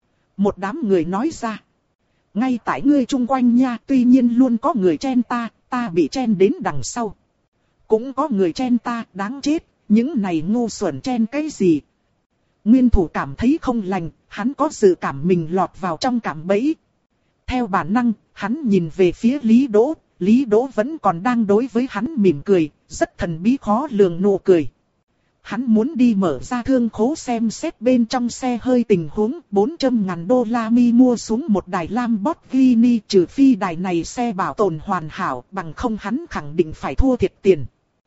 Một đám người nói ra. Ngay tại ngươi chung quanh nha, tuy nhiên luôn có người chen ta, ta bị chen đến đằng sau. Cũng có người chen ta, đáng chết, những này ngu xuẩn chen cái gì? Nguyên thủ cảm thấy không lành, hắn có dự cảm mình lọt vào trong cạm bẫy. Theo bản năng, hắn nhìn về phía Lý Đỗ, Lý Đỗ vẫn còn đang đối với hắn mỉm cười, rất thần bí khó lường nụ cười. Hắn muốn đi mở ra thương khố xem xét bên trong xe hơi tình huống, bốn trăm ngàn đô la mi mua xuống một đài Lamborghini, trừ phi đài này xe bảo tồn hoàn hảo, bằng không hắn khẳng định phải thua thiệt tiền.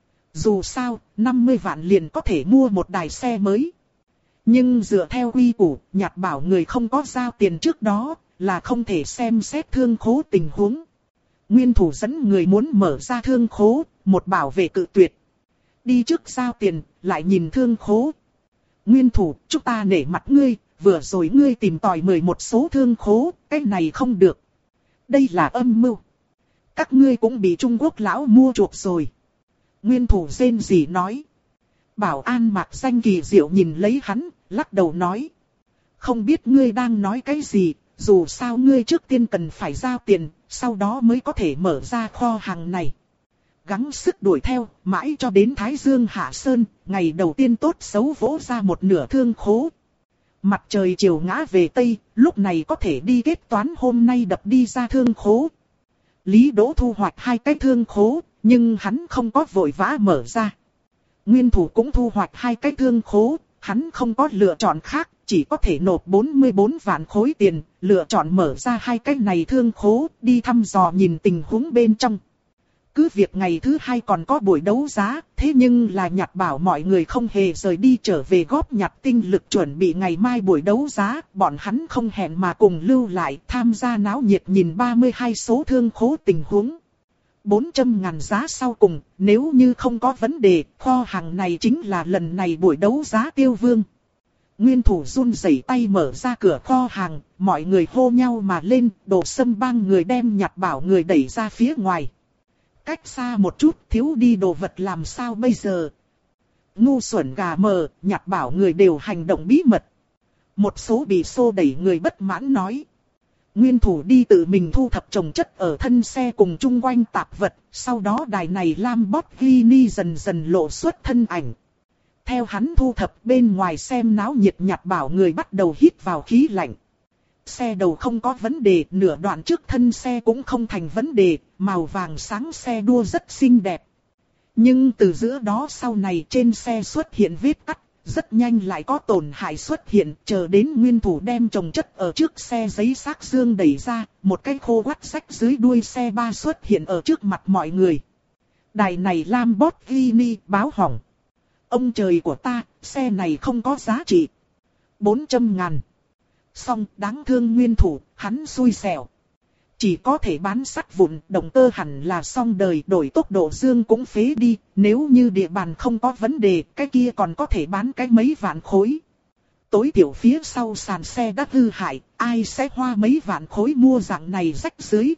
Dù sao, năm mươi vạn liền có thể mua một đài xe mới. Nhưng dựa theo quy củ, Nhạt bảo người không có giao tiền trước đó, là không thể xem xét thương khố tình huống. Nguyên thủ dẫn người muốn mở ra thương khố, một bảo vệ cự tuyệt. Đi trước giao tiền, lại nhìn thương khố. Nguyên thủ, chúng ta nể mặt ngươi, vừa rồi ngươi tìm tòi mười một số thương khố, cái này không được. Đây là âm mưu. Các ngươi cũng bị Trung Quốc lão mua chuộc rồi. Nguyên thủ rên rỉ nói. Bảo an mặc danh kỳ diệu nhìn lấy hắn, lắc đầu nói. Không biết ngươi đang nói cái gì, dù sao ngươi trước tiên cần phải giao tiền, sau đó mới có thể mở ra kho hàng này. Gắng sức đuổi theo, mãi cho đến Thái Dương hạ sơn, ngày đầu tiên tốt xấu vỗ ra một nửa thương khố. Mặt trời chiều ngã về Tây, lúc này có thể đi kết toán hôm nay đập đi ra thương khố. Lý Đỗ thu hoạch hai cái thương khố, nhưng hắn không có vội vã mở ra. Nguyên thủ cũng thu hoạch hai cái thương khố, hắn không có lựa chọn khác, chỉ có thể nộp bốn mươi bốn vạn khối tiền, lựa chọn mở ra hai cái này thương khố, đi thăm dò nhìn tình huống bên trong. Cứ việc ngày thứ hai còn có buổi đấu giá, thế nhưng là Nhạt bảo mọi người không hề rời đi trở về góp nhặt tinh lực chuẩn bị ngày mai buổi đấu giá, bọn hắn không hẹn mà cùng lưu lại tham gia náo nhiệt nhìn ba mươi hai số thương khố tình huống. bốn trăm ngàn giá sau cùng, nếu như không có vấn đề, kho hàng này chính là lần này buổi đấu giá tiêu vương. Nguyên thủ run rẩy tay mở ra cửa kho hàng, mọi người hô nhau mà lên, Đồ Sâm Bang người đem Nhạt bảo người đẩy ra phía ngoài. Cách xa một chút, thiếu đi đồ vật làm sao bây giờ? Ngu xuẩn gà mờ, Nhạt bảo người đều hành động bí mật. Một số bị xô đẩy người bất mãn nói. Nguyên thủ đi tự mình thu thập chồng chất ở thân xe cùng chung quanh tạp vật, sau đó đài này Lamborghini dần dần lộ xuất thân ảnh. Theo hắn thu thập bên ngoài xem náo nhiệt Nhạt bảo người bắt đầu hít vào khí lạnh. Xe đầu không có vấn đề, nửa đoạn trước thân xe cũng không thành vấn đề, màu vàng sáng xe đua rất xinh đẹp. Nhưng từ giữa đó sau này trên xe xuất hiện vết cắt, rất nhanh lại có tổn hại xuất hiện, chờ đến nguyên thủ đem chồng chất ở trước xe giấy xác xương đẩy ra, một cái khô quắt rách dưới đuôi xe ba xuất hiện ở trước mặt mọi người. Đài này Lamborghini báo hỏng. Ông trời của ta, xe này không có giá trị. bốn trăm ngàn. Xong, đáng thương nguyên thủ, hắn xui xẻo. Chỉ có thể bán sắt vụn, động cơ hẳn là xong đời, đổi tốc độ dương cũng phế đi. Nếu như địa bàn không có vấn đề, cái kia còn có thể bán cái mấy vạn khối. Tối thiểu phía sau sàn xe đã hư hại, ai sẽ hoa mấy vạn khối mua dạng này rách dưới.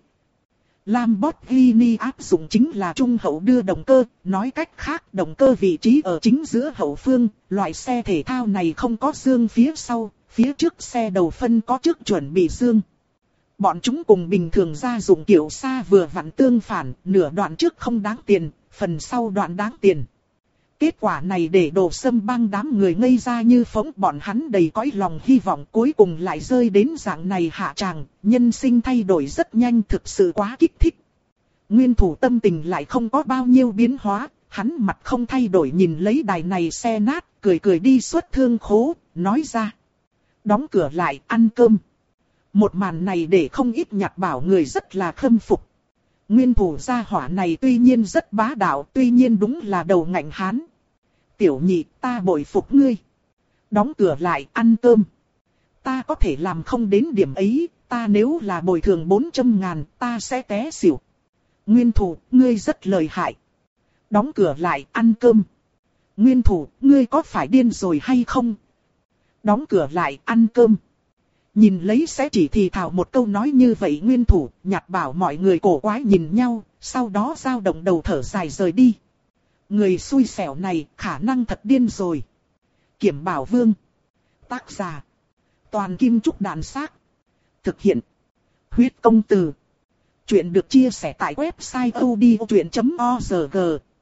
Lamborghini áp dụng chính là trung hậu đưa động cơ, nói cách khác động cơ vị trí ở chính giữa hậu phương, loại xe thể thao này không có dương phía sau, phía trước xe đầu phân có trước chuẩn bị dương. Bọn chúng cùng bình thường gia dụng kiểu xa vừa vặn tương phản, nửa đoạn trước không đáng tiền, phần sau đoạn đáng tiền. Kết quả này để Đồ Sâm Bang đám người ngây ra như phỗng, bọn hắn đầy cõi lòng hy vọng cuối cùng lại rơi đến dạng này hạ tràng, nhân sinh thay đổi rất nhanh thực sự quá kích thích. Nguyên thủ tâm tình lại không có bao nhiêu biến hóa, hắn mặt không thay đổi nhìn lấy đài này xe nát, cười cười đi xuất thương khố, nói ra. Đóng cửa lại, ăn cơm. Một màn này để không ít nhặt bảo người rất là khâm phục. Nguyên thủ gia hỏa này tuy nhiên rất bá đạo, tuy nhiên đúng là đầu ngạnh hán. Tiểu nhị, ta bội phục ngươi. Đóng cửa lại, ăn cơm. Ta có thể làm không đến điểm ấy, ta nếu là bồi thường bốn trăm ngàn, ta sẽ té xỉu. Nguyên thủ, ngươi rất lợi hại. Đóng cửa lại, ăn cơm. Nguyên thủ, ngươi có phải điên rồi hay không? Đóng cửa lại, ăn cơm. Nhìn lấy sẽ chỉ thì thào một câu nói như vậy nguyên thủ, nhặt bảo mọi người cổ quái nhìn nhau, sau đó dao động đầu thở dài rời đi. Người xui xẻo này khả năng thật điên rồi. Kiểm Bảo Vương. Tác giả. Toàn Kim Trúc Đàn Xác. Thực hiện. Huyết Công Từ. Chuyện được chia sẻ tại website odchuyện chấm org.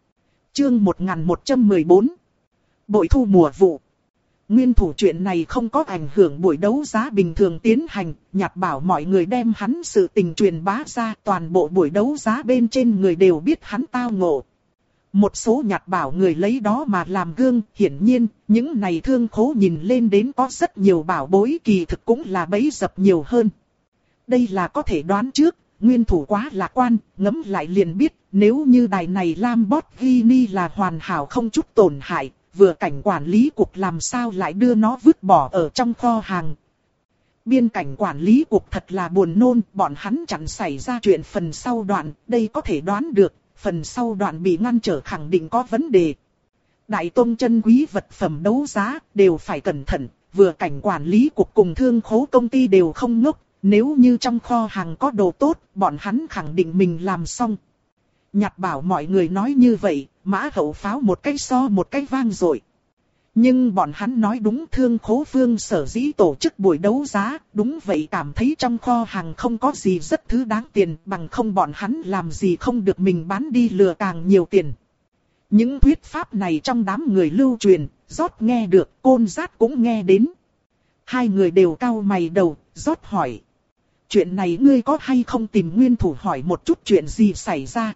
Chương một nghìn một trăm mười bốn. Bội thu mùa vụ. Nguyên thủ chuyện này không có ảnh hưởng buổi đấu giá bình thường tiến hành, nhặt bảo mọi người đem hắn sự tình truyền bá ra, toàn bộ buổi đấu giá bên trên người đều biết hắn tao ngộ. Một số nhặt bảo người lấy đó mà làm gương, hiển nhiên, những này thương khố nhìn lên đến có rất nhiều bảo bối kỳ thực cũng là bẫy dập nhiều hơn. Đây là có thể đoán trước, nguyên thủ quá lạc quan, ngẫm lại liền biết, nếu như đài này Lamborghini là hoàn hảo không chút tổn hại, vừa cảnh quản lý cục làm sao lại đưa nó vứt bỏ ở trong kho hàng. Biên cảnh quản lý cục thật là buồn nôn, bọn hắn chẳng xảy ra chuyện phần sau đoạn, đây có thể đoán được, phần sau đoạn bị ngăn trở khẳng định có vấn đề. Đại tôn chân quý vật phẩm đấu giá, đều phải cẩn thận, vừa cảnh quản lý cục cùng thương khố công ty đều không ngốc, nếu như trong kho hàng có đồ tốt, bọn hắn khẳng định mình làm xong. Nhặt bảo mọi người nói như vậy, mã hậu pháo một cái so một cái vang dội. Nhưng bọn hắn nói đúng, thương khố phương sở dĩ tổ chức buổi đấu giá, đúng vậy cảm thấy trong kho hàng không có gì rất thứ đáng tiền, bằng không bọn hắn làm gì không được mình bán đi lừa càng nhiều tiền. Những thuyết pháp này trong đám người lưu truyền, rót nghe được, Côn Dát cũng nghe đến. Hai người đều cau mày đầu, rót hỏi. Chuyện này ngươi có hay không tìm nguyên thủ hỏi một chút chuyện gì xảy ra?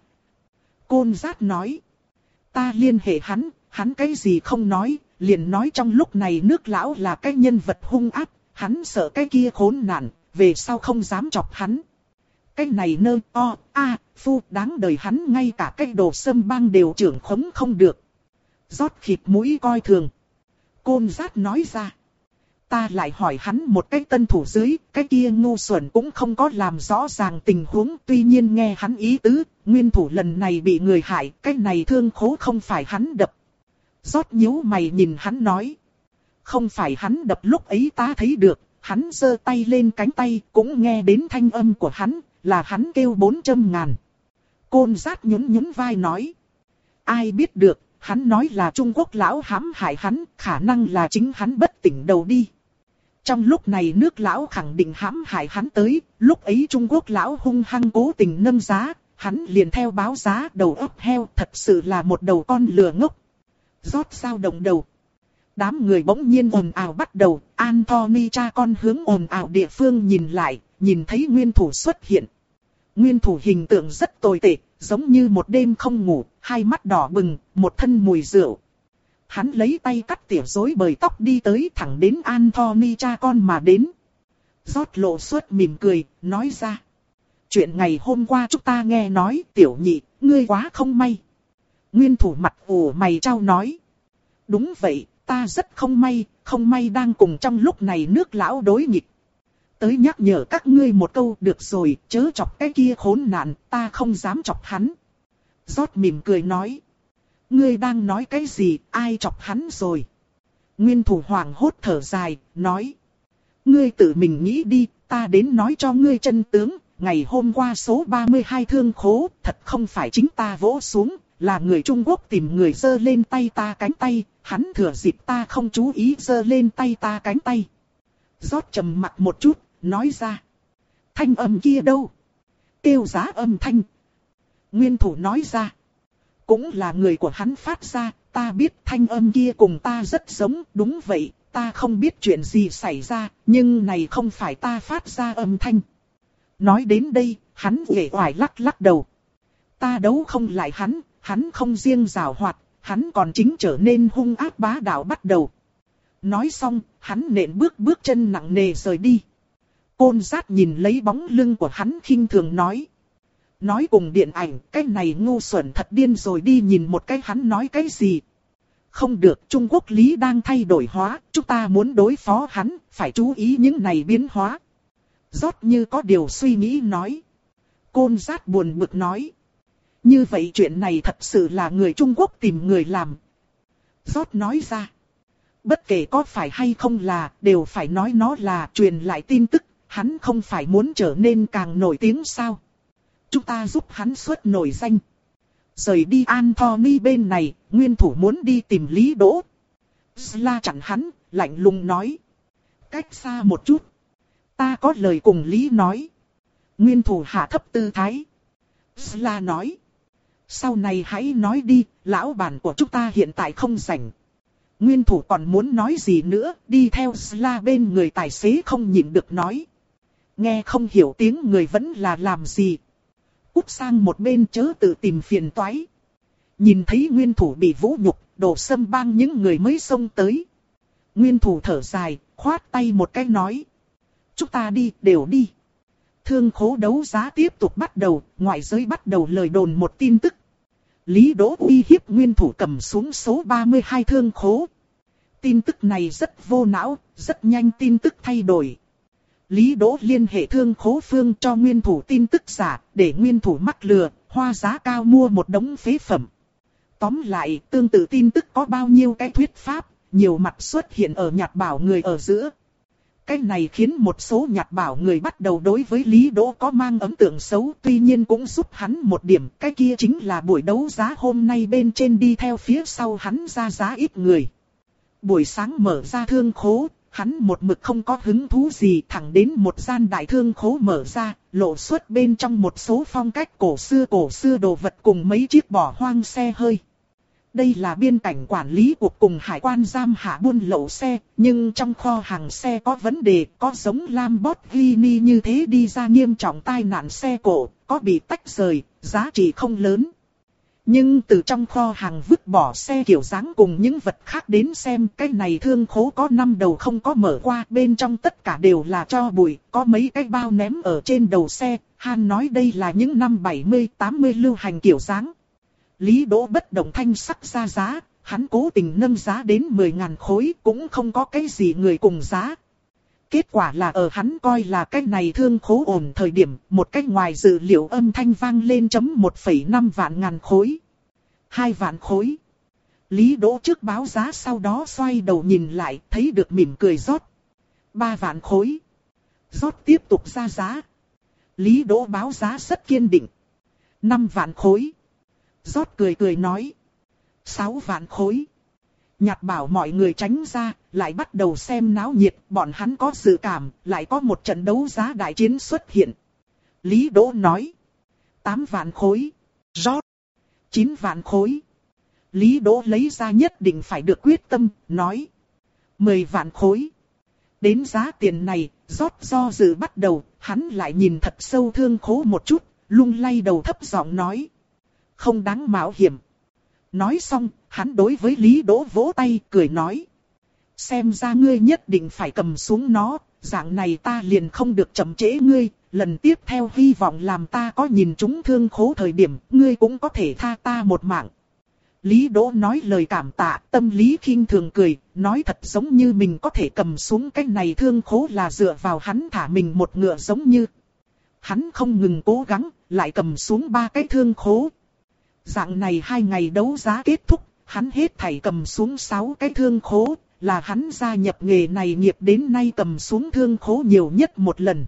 Côn Dát nói. Ta liên hệ hắn, hắn cái gì không nói, liền nói trong lúc này nước lão là cái nhân vật hung ác, hắn sợ cái kia khốn nạn, về sau không dám chọc hắn. Cái này nơ o, a, phu, đáng đời hắn ngay cả cái đồ sâm bang đều trưởng khống không được. Rót khịt mũi coi thường. Côn Dát nói ra. Ta lại hỏi hắn một cái tân thủ dưới, cái kia ngu xuẩn cũng không có làm rõ ràng tình huống, tuy nhiên nghe hắn ý tứ, nguyên thủ lần này bị người hại, cái này thương khố không phải hắn đập. Rót nhíu mày nhìn hắn nói. Không phải hắn đập, lúc ấy ta thấy được, hắn giơ tay lên cánh tay, cũng nghe đến thanh âm của hắn, là hắn kêu bốn trăm ngàn. Côn Dát nhún nhún vai nói. Ai biết được, hắn nói là Trung Quốc lão hãm hại hắn, khả năng là chính hắn bất tỉnh đầu đi. Trong lúc này nước lão khẳng định hãm hại hắn tới, lúc ấy Trung Quốc lão hung hăng cố tình nâng giá, hắn liền theo báo giá, đầu óc heo, thật sự là một đầu con lừa ngốc. Rót sao động đầu. Đám người bỗng nhiên ồn ào bắt đầu, Anthony cha con hướng ồn ào địa phương nhìn lại, nhìn thấy nguyên thủ xuất hiện. Nguyên thủ hình tượng rất tồi tệ, giống như một đêm không ngủ, hai mắt đỏ bừng, một thân mùi rượu. Hắn lấy tay cắt tỉa rối bời tóc đi tới thẳng đến Anthony cha con mà đến. Rót lộ suốt mỉm cười, nói ra. Chuyện ngày hôm qua chúng ta nghe nói, tiểu nhị, ngươi quá không may. Nguyên thủ mặt ủ mày trao nói. Đúng vậy, ta rất không may, không may đang cùng trong lúc này nước lão đối nghịch. Tới nhắc nhở các ngươi một câu, được rồi, chớ chọc cái kia khốn nạn, ta không dám chọc hắn. Rót mỉm cười nói. Ngươi đang nói cái gì, ai chọc hắn rồi? Nguyên thủ hoảng hốt thở dài, nói. Ngươi tự mình nghĩ đi, ta đến nói cho ngươi chân tướng. Ngày hôm qua số ba mươi hai thương khố, thật không phải chính ta vỗ xuống, là người Trung Quốc tìm người giơ lên tay ta cánh tay, hắn thừa dịp ta không chú ý giơ lên tay ta cánh tay. Rót trầm mặt một chút, nói ra. Thanh âm kia đâu? Kêu giá âm thanh. Nguyên thủ nói ra. Cũng là người của hắn phát ra, ta biết thanh âm kia cùng ta rất giống, đúng vậy, ta không biết chuyện gì xảy ra, nhưng này không phải ta phát ra âm thanh. Nói đến đây, hắn uể oải lắc lắc đầu. Ta đấu không lại hắn, hắn không riêng giảo hoạt, hắn còn chính trở nên hung ác bá đạo bắt đầu. Nói xong, hắn nện bước bước chân nặng nề rời đi. Côn Dát nhìn lấy bóng lưng của hắn khinh thường nói. Nói cùng điện ảnh, cái này ngu xuẩn thật điên rồi, đi nhìn một cái hắn nói cái gì. Không được, Trung Quốc lý đang thay đổi hóa, chúng ta muốn đối phó hắn, phải chú ý những này biến hóa. Rót như có điều suy nghĩ nói. Côn Dát buồn bực nói. Như vậy chuyện này thật sự là người Trung Quốc tìm người làm. Rót nói ra. Bất kể có phải hay không là, đều phải nói nó là truyền lại tin tức, hắn không phải muốn trở nên càng nổi tiếng sao. Chúng ta giúp hắn xuất nổi danh. Rời đi Anthony bên này, nguyên thủ muốn đi tìm Lý Đỗ. Sla chặn hắn, lạnh lùng nói. Cách xa một chút. Ta có lời cùng Lý nói. Nguyên thủ hạ thấp tư thái. Sla nói. Sau này hãy nói đi, lão bản của chúng ta hiện tại không rảnh. Nguyên thủ còn muốn nói gì nữa, đi theo Sla bên người tài xế không nhịn được nói. Nghe không hiểu tiếng người vẫn là làm gì. Cút sang một bên chớ tự tìm phiền toái. Nhìn thấy nguyên thủ bị vũ nhục, Đồ Sâm Bang những người mới xông tới. Nguyên thủ thở dài, khoát tay một cái nói. Chúng ta đi, đều đi. Thương khố đấu giá tiếp tục bắt đầu, ngoại giới bắt đầu lời đồn một tin tức. Lý Đỗ uy hiếp nguyên thủ cầm xuống số ba mươi hai thương khố. Tin tức này rất vô não, rất nhanh tin tức thay đổi. Lý Đỗ liên hệ thương khố phương cho nguyên thủ tin tức giả, để nguyên thủ mắc lừa, hoa giá cao mua một đống phế phẩm. Tóm lại, tương tự tin tức có bao nhiêu cái thuyết pháp, nhiều mặt xuất hiện ở nhặt bảo người ở giữa. Cái này khiến một số nhặt bảo người bắt đầu đối với Lý Đỗ có mang ấn tượng xấu, tuy nhiên cũng giúp hắn một điểm, cái kia chính là buổi đấu giá hôm nay bên trên đi theo phía sau hắn ra giá ít người. Buổi sáng mở ra thương khố, hắn một mực không có hứng thú gì, thẳng đến một gian đại thương khố mở ra, lộ xuất bên trong một số phong cách cổ xưa cổ xưa đồ vật cùng mấy chiếc bỏ hoang xe hơi. Đây là biên cảnh quản lý cuộc cùng hải quan giam hạ buôn lậu xe, nhưng trong kho hàng xe có vấn đề, có giống Lamborghini như thế đi ra nghiêm trọng tai nạn xe cộ, có bị tách rời, giá trị không lớn. Nhưng từ trong kho hàng vứt bỏ xe kiểu dáng cùng những vật khác đến xem, cái này thương khố có năm đầu không có mở qua, bên trong tất cả đều là tro bụi, có mấy cái bao ném ở trên đầu xe, Han nói đây là những năm bảy mươi tám mươi lưu hành kiểu dáng. Lý Đỗ bất động thanh sắc ra giá, hắn cố tình nâng giá đến mười ngàn khối, cũng không có cái gì người cùng giá. Kết quả là ở hắn coi là cái này thương khố ổn thời điểm, một cái ngoài dự liệu âm thanh vang lên chấm một phẩy năm vạn ngàn khối. Hai vạn khối. Lý Đỗ trước báo giá sau đó xoay đầu nhìn lại, thấy được mỉm cười rót. Ba vạn khối. Rót tiếp tục ra giá. Lý Đỗ báo giá rất kiên định. Năm vạn khối. Rót cười cười nói. Sáu vạn khối. Nhặt bảo mọi người tránh ra, lại bắt đầu xem náo nhiệt, bọn hắn có dự cảm, lại có một trận đấu giá đại chiến xuất hiện. Lý Đỗ nói. Tám vạn khối. Rót. Chín vạn khối. Lý Đỗ lấy ra nhất định phải được quyết tâm, nói. Mười vạn khối. Đến giá tiền này, rót do dự bắt đầu, hắn lại nhìn thật sâu thương khố một chút, lung lay đầu thấp giọng nói. Không đáng mạo hiểm. Nói xong, hắn đối với Lý Đỗ vỗ tay, cười nói. Xem ra ngươi nhất định phải cầm xuống nó, dạng này ta liền không được chậm trễ ngươi, lần tiếp theo hy vọng làm ta có nhìn trúng thương khố thời điểm, ngươi cũng có thể tha ta một mạng. Lý Đỗ nói lời cảm tạ, tâm lý khinh thường cười, nói thật giống như mình có thể cầm xuống cái này thương khố là dựa vào hắn thả mình một ngựa giống như. Hắn không ngừng cố gắng, lại cầm xuống ba cái thương khố. Dạng này hai ngày đấu giá kết thúc, hắn hết thảy cầm xuống sáu cái thương khố, là hắn gia nhập nghề này nghiệp đến nay cầm xuống thương khố nhiều nhất một lần.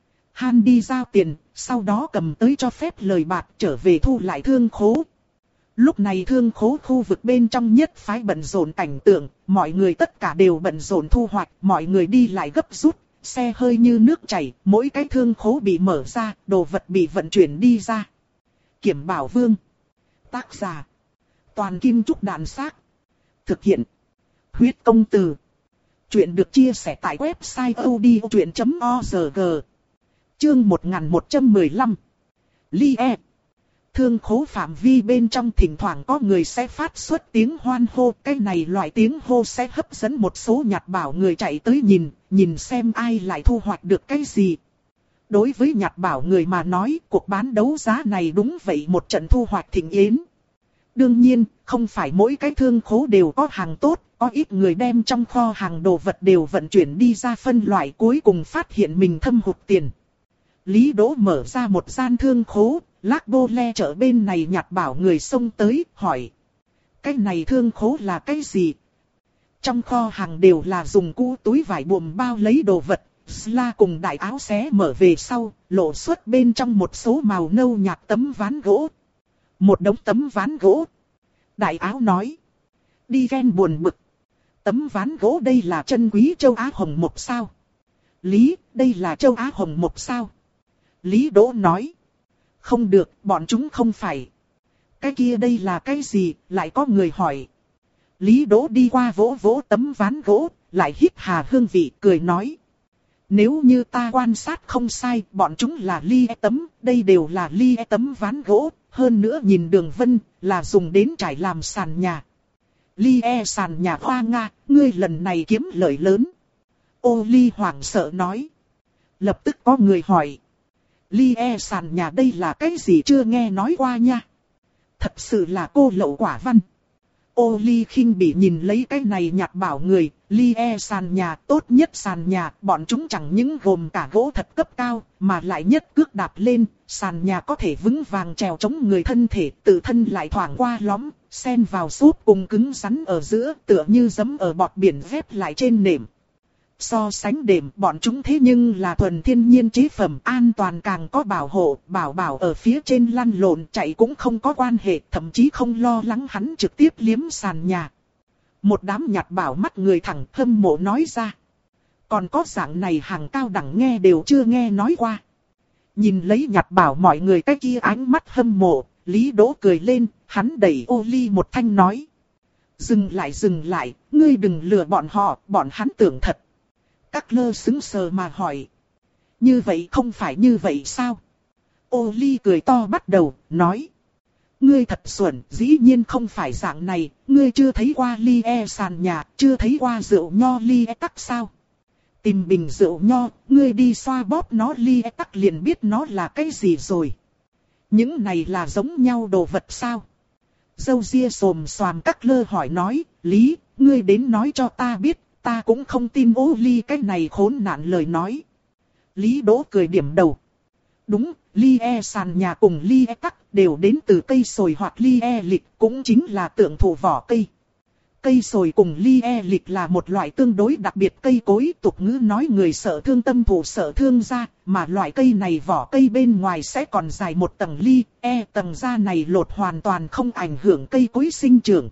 Han đi giao tiền, sau đó cầm tới cho phép lời bạc trở về thu lại thương khố. Lúc này thương khố khu vực bên trong nhất phái bận rộn cảnh tượng, mọi người tất cả đều bận rộn thu hoạch, mọi người đi lại gấp rút, xe hơi như nước chảy, mỗi cái thương khố bị mở ra, đồ vật bị vận chuyển đi ra. Kiểm Bảo Vương. Tác giả. Toàn Kim Trúc Đàn Xác. Thực hiện. Huyết Công Từ. Chuyện được chia sẻ tại website odchuyện chấm org. Chương một nghìn một trăm mười lăm. Lie. Thương khố phạm vi bên trong thỉnh thoảng có người sẽ phát xuất tiếng hoan hô. Cái này loại tiếng hô sẽ hấp dẫn một số nhặt bảo người chạy tới nhìn, nhìn xem ai lại thu hoạch được cái gì. Đối với nhặt bảo người mà nói, cuộc bán đấu giá này đúng vậy một trận thu hoạch thịnh yến. Đương nhiên, không phải mỗi cái thương khố đều có hàng tốt, có ít người đem trong kho hàng đồ vật đều vận chuyển đi ra phân loại, cuối cùng phát hiện mình thâm hụt tiền. Lý Đỗ mở ra một gian thương khố, Lác Đô Le chợ bên này nhặt bảo người xông tới, hỏi. Cái này thương khố là cái gì? Trong kho hàng đều là dùng cũ túi vải buồm bao lấy đồ vật, Sla cùng đại áo xé mở về sau, lộ xuất bên trong một số màu nâu nhạt tấm ván gỗ. Một đống tấm ván gỗ. Đại áo nói. Đi ghen buồn bực. Tấm ván gỗ đây là chân quý châu Á hồng mộc sao? Lý, đây là châu Á hồng mộc sao? Lý Đỗ nói. Không được, bọn chúng không phải. Cái kia đây là cái gì? Lại có người hỏi. Lý Đỗ đi qua vỗ vỗ tấm ván gỗ, lại hít hà hương vị, cười nói. Nếu như ta quan sát không sai, bọn chúng là ly e tấm, đây đều là ly e tấm ván gỗ, hơn nữa nhìn đường vân, là dùng đến trải làm sàn nhà. Ly e sàn nhà hoa Nga, ngươi lần này kiếm lợi lớn. Ô Ly hoảng sợ nói. Lập tức có người hỏi. Ly e sàn nhà đây là cái gì chưa nghe nói qua nha. Thật sự là cô lậu quả văn. Ô Ly khinh bỉ nhìn lấy cái này nhặt bảo người, Ly e sàn nhà tốt nhất sàn nhà, bọn chúng chẳng những gồm cả gỗ thật cấp cao, mà lại nhất cước đạp lên, sàn nhà có thể vững vàng trèo chống người thân thể, tự thân lại thoảng qua lõm, xen vào xốp cùng cứng rắn ở giữa, tựa như giẫm ở bọt biển vép lại trên nệm. So sánh đệm bọn chúng thế nhưng là thuần thiên nhiên chế phẩm, an toàn càng có bảo hộ, bảo bảo ở phía trên lăn lộn chạy cũng không có quan hệ, thậm chí không lo lắng hắn trực tiếp liếm sàn nhà. Một đám nhặt bảo mắt người thẳng hâm mộ nói ra. Còn có dạng này hàng cao đẳng nghe đều chưa nghe nói qua. Nhìn lấy nhặt bảo mọi người cái kia ánh mắt hâm mộ, Lý Đỗ cười lên, hắn đẩy Ô Ly một thanh nói. Dừng lại dừng lại, ngươi đừng lừa bọn họ, bọn hắn tưởng thật. Các lơ sững sờ mà hỏi. Như vậy không phải như vậy sao? Ô Ly cười to bắt đầu, nói. Ngươi thật xuẩn, dĩ nhiên không phải dạng này, ngươi chưa thấy qua ly e sàn nhà, chưa thấy qua rượu nho ly e tắc sao? Tìm bình rượu nho, ngươi đi xoa bóp nó ly e tắc liền biết nó là cái gì rồi. Những này là giống nhau đồ vật sao? Dâu ria xồm xoàm các lơ hỏi nói, Lý, ngươi đến nói cho ta biết. Ta cũng không tin Ô Ly cái này khốn nạn lời nói. Lý Đỗ cười điểm đầu. Đúng, ly e sàn nhà cùng ly e tắc đều đến từ cây sồi hoặc ly e lịch, cũng chính là tượng thụ vỏ cây. Cây sồi cùng ly e lịch là một loại tương đối đặc biệt cây cối, tục ngữ nói người sợ thương tâm thủ sợ thương da, mà loại cây này vỏ cây bên ngoài sẽ còn dài một tầng ly, e tầng da này lột hoàn toàn không ảnh hưởng cây cối sinh trưởng.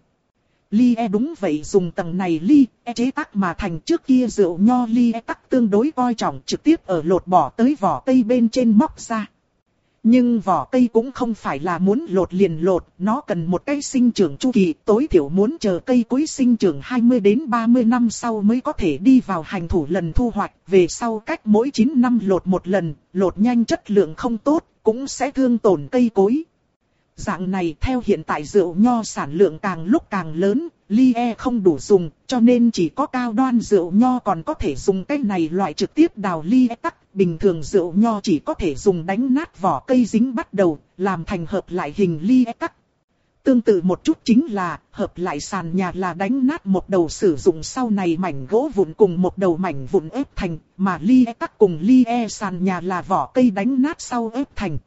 Ly e đúng vậy dùng tầng này ly e chế tác mà thành, trước kia rượu nho ly e tắc tương đối coi trọng, trực tiếp ở lột bỏ tới vỏ cây bên trên móc ra. Nhưng vỏ cây cũng không phải là muốn lột liền lột, nó cần một cái sinh trưởng chu kỳ, tối thiểu muốn chờ cây cối sinh trưởng hai mươi đến ba mươi năm sau mới có thể đi vào hành thủ lần thu hoạch, về sau cách mỗi chín năm lột một lần, lột nhanh chất lượng không tốt, cũng sẽ thương tổn cây cối. Dạng này theo hiện tại rượu nho sản lượng càng lúc càng lớn, ly e không đủ dùng, cho nên chỉ có cao đoan rượu nho còn có thể dùng cái này loại trực tiếp đào ly e tắc. Bình thường rượu nho chỉ có thể dùng đánh nát vỏ cây dính bắt đầu, làm thành hợp lại hình ly e tắc. Tương tự một chút chính là, hợp lại sàn nhà là đánh nát một đầu sử dụng sau này mảnh gỗ vụn cùng một đầu mảnh vụn ép thành, mà ly e tắc cùng ly e sàn nhà là vỏ cây đánh nát sau ép thành.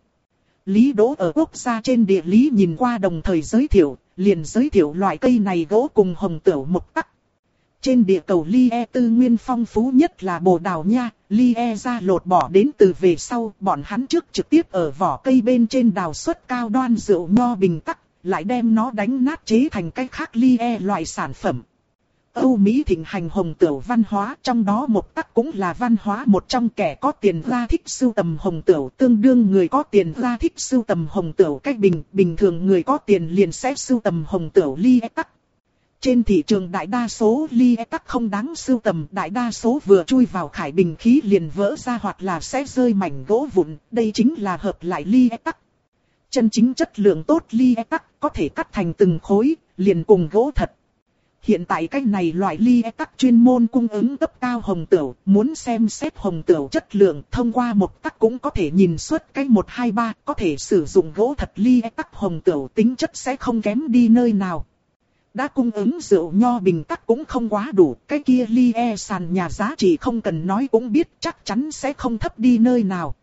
Lý Đỗ ở quốc gia trên địa lý nhìn qua đồng thời giới thiệu, liền giới thiệu loại cây này gỗ cùng hồng tửu mộc tắc. Trên địa cầu ly e tư nguyên phong phú nhất là bồ đào nha, ly e ra lột bỏ đến từ về sau, bọn hắn trước trực tiếp ở vỏ cây bên trên đào xuất cao đoan rượu nho bình tắc, lại đem nó đánh nát chế thành cái khác ly e loại sản phẩm. Âu Mỹ thịnh hành hồng tửu văn hóa, trong đó mộc tắc cũng là văn hóa một trong. Kẻ có tiền ra thích sưu tầm hồng tửu, tương đương người có tiền ra thích sưu tầm hồng tửu cách bình, bình thường người có tiền liền sẽ sưu tầm hồng tửu ly e tắc. Trên thị trường đại đa số ly e tắc không đáng sưu tầm, đại đa số vừa chui vào khải bình khí liền vỡ ra hoặc là sẽ rơi mảnh gỗ vụn, đây chính là hợp lại ly e tắc. Chân chính chất lượng tốt li e tắc có thể cắt thành từng khối, liền cùng gỗ thật. Hiện tại cái này loại li e tắc chuyên môn cung ứng cấp cao hồng tửu, muốn xem xét hồng tửu chất lượng thông qua một tắc cũng có thể nhìn suốt cái một hai ba, có thể sử dụng gỗ thật li e tắc hồng tửu tính chất sẽ không kém đi nơi nào. Đã cung ứng rượu nho bình tắc cũng không quá đủ, cái kia li e sàn nhà giá trị không cần nói cũng biết chắc chắn sẽ không thấp đi nơi nào.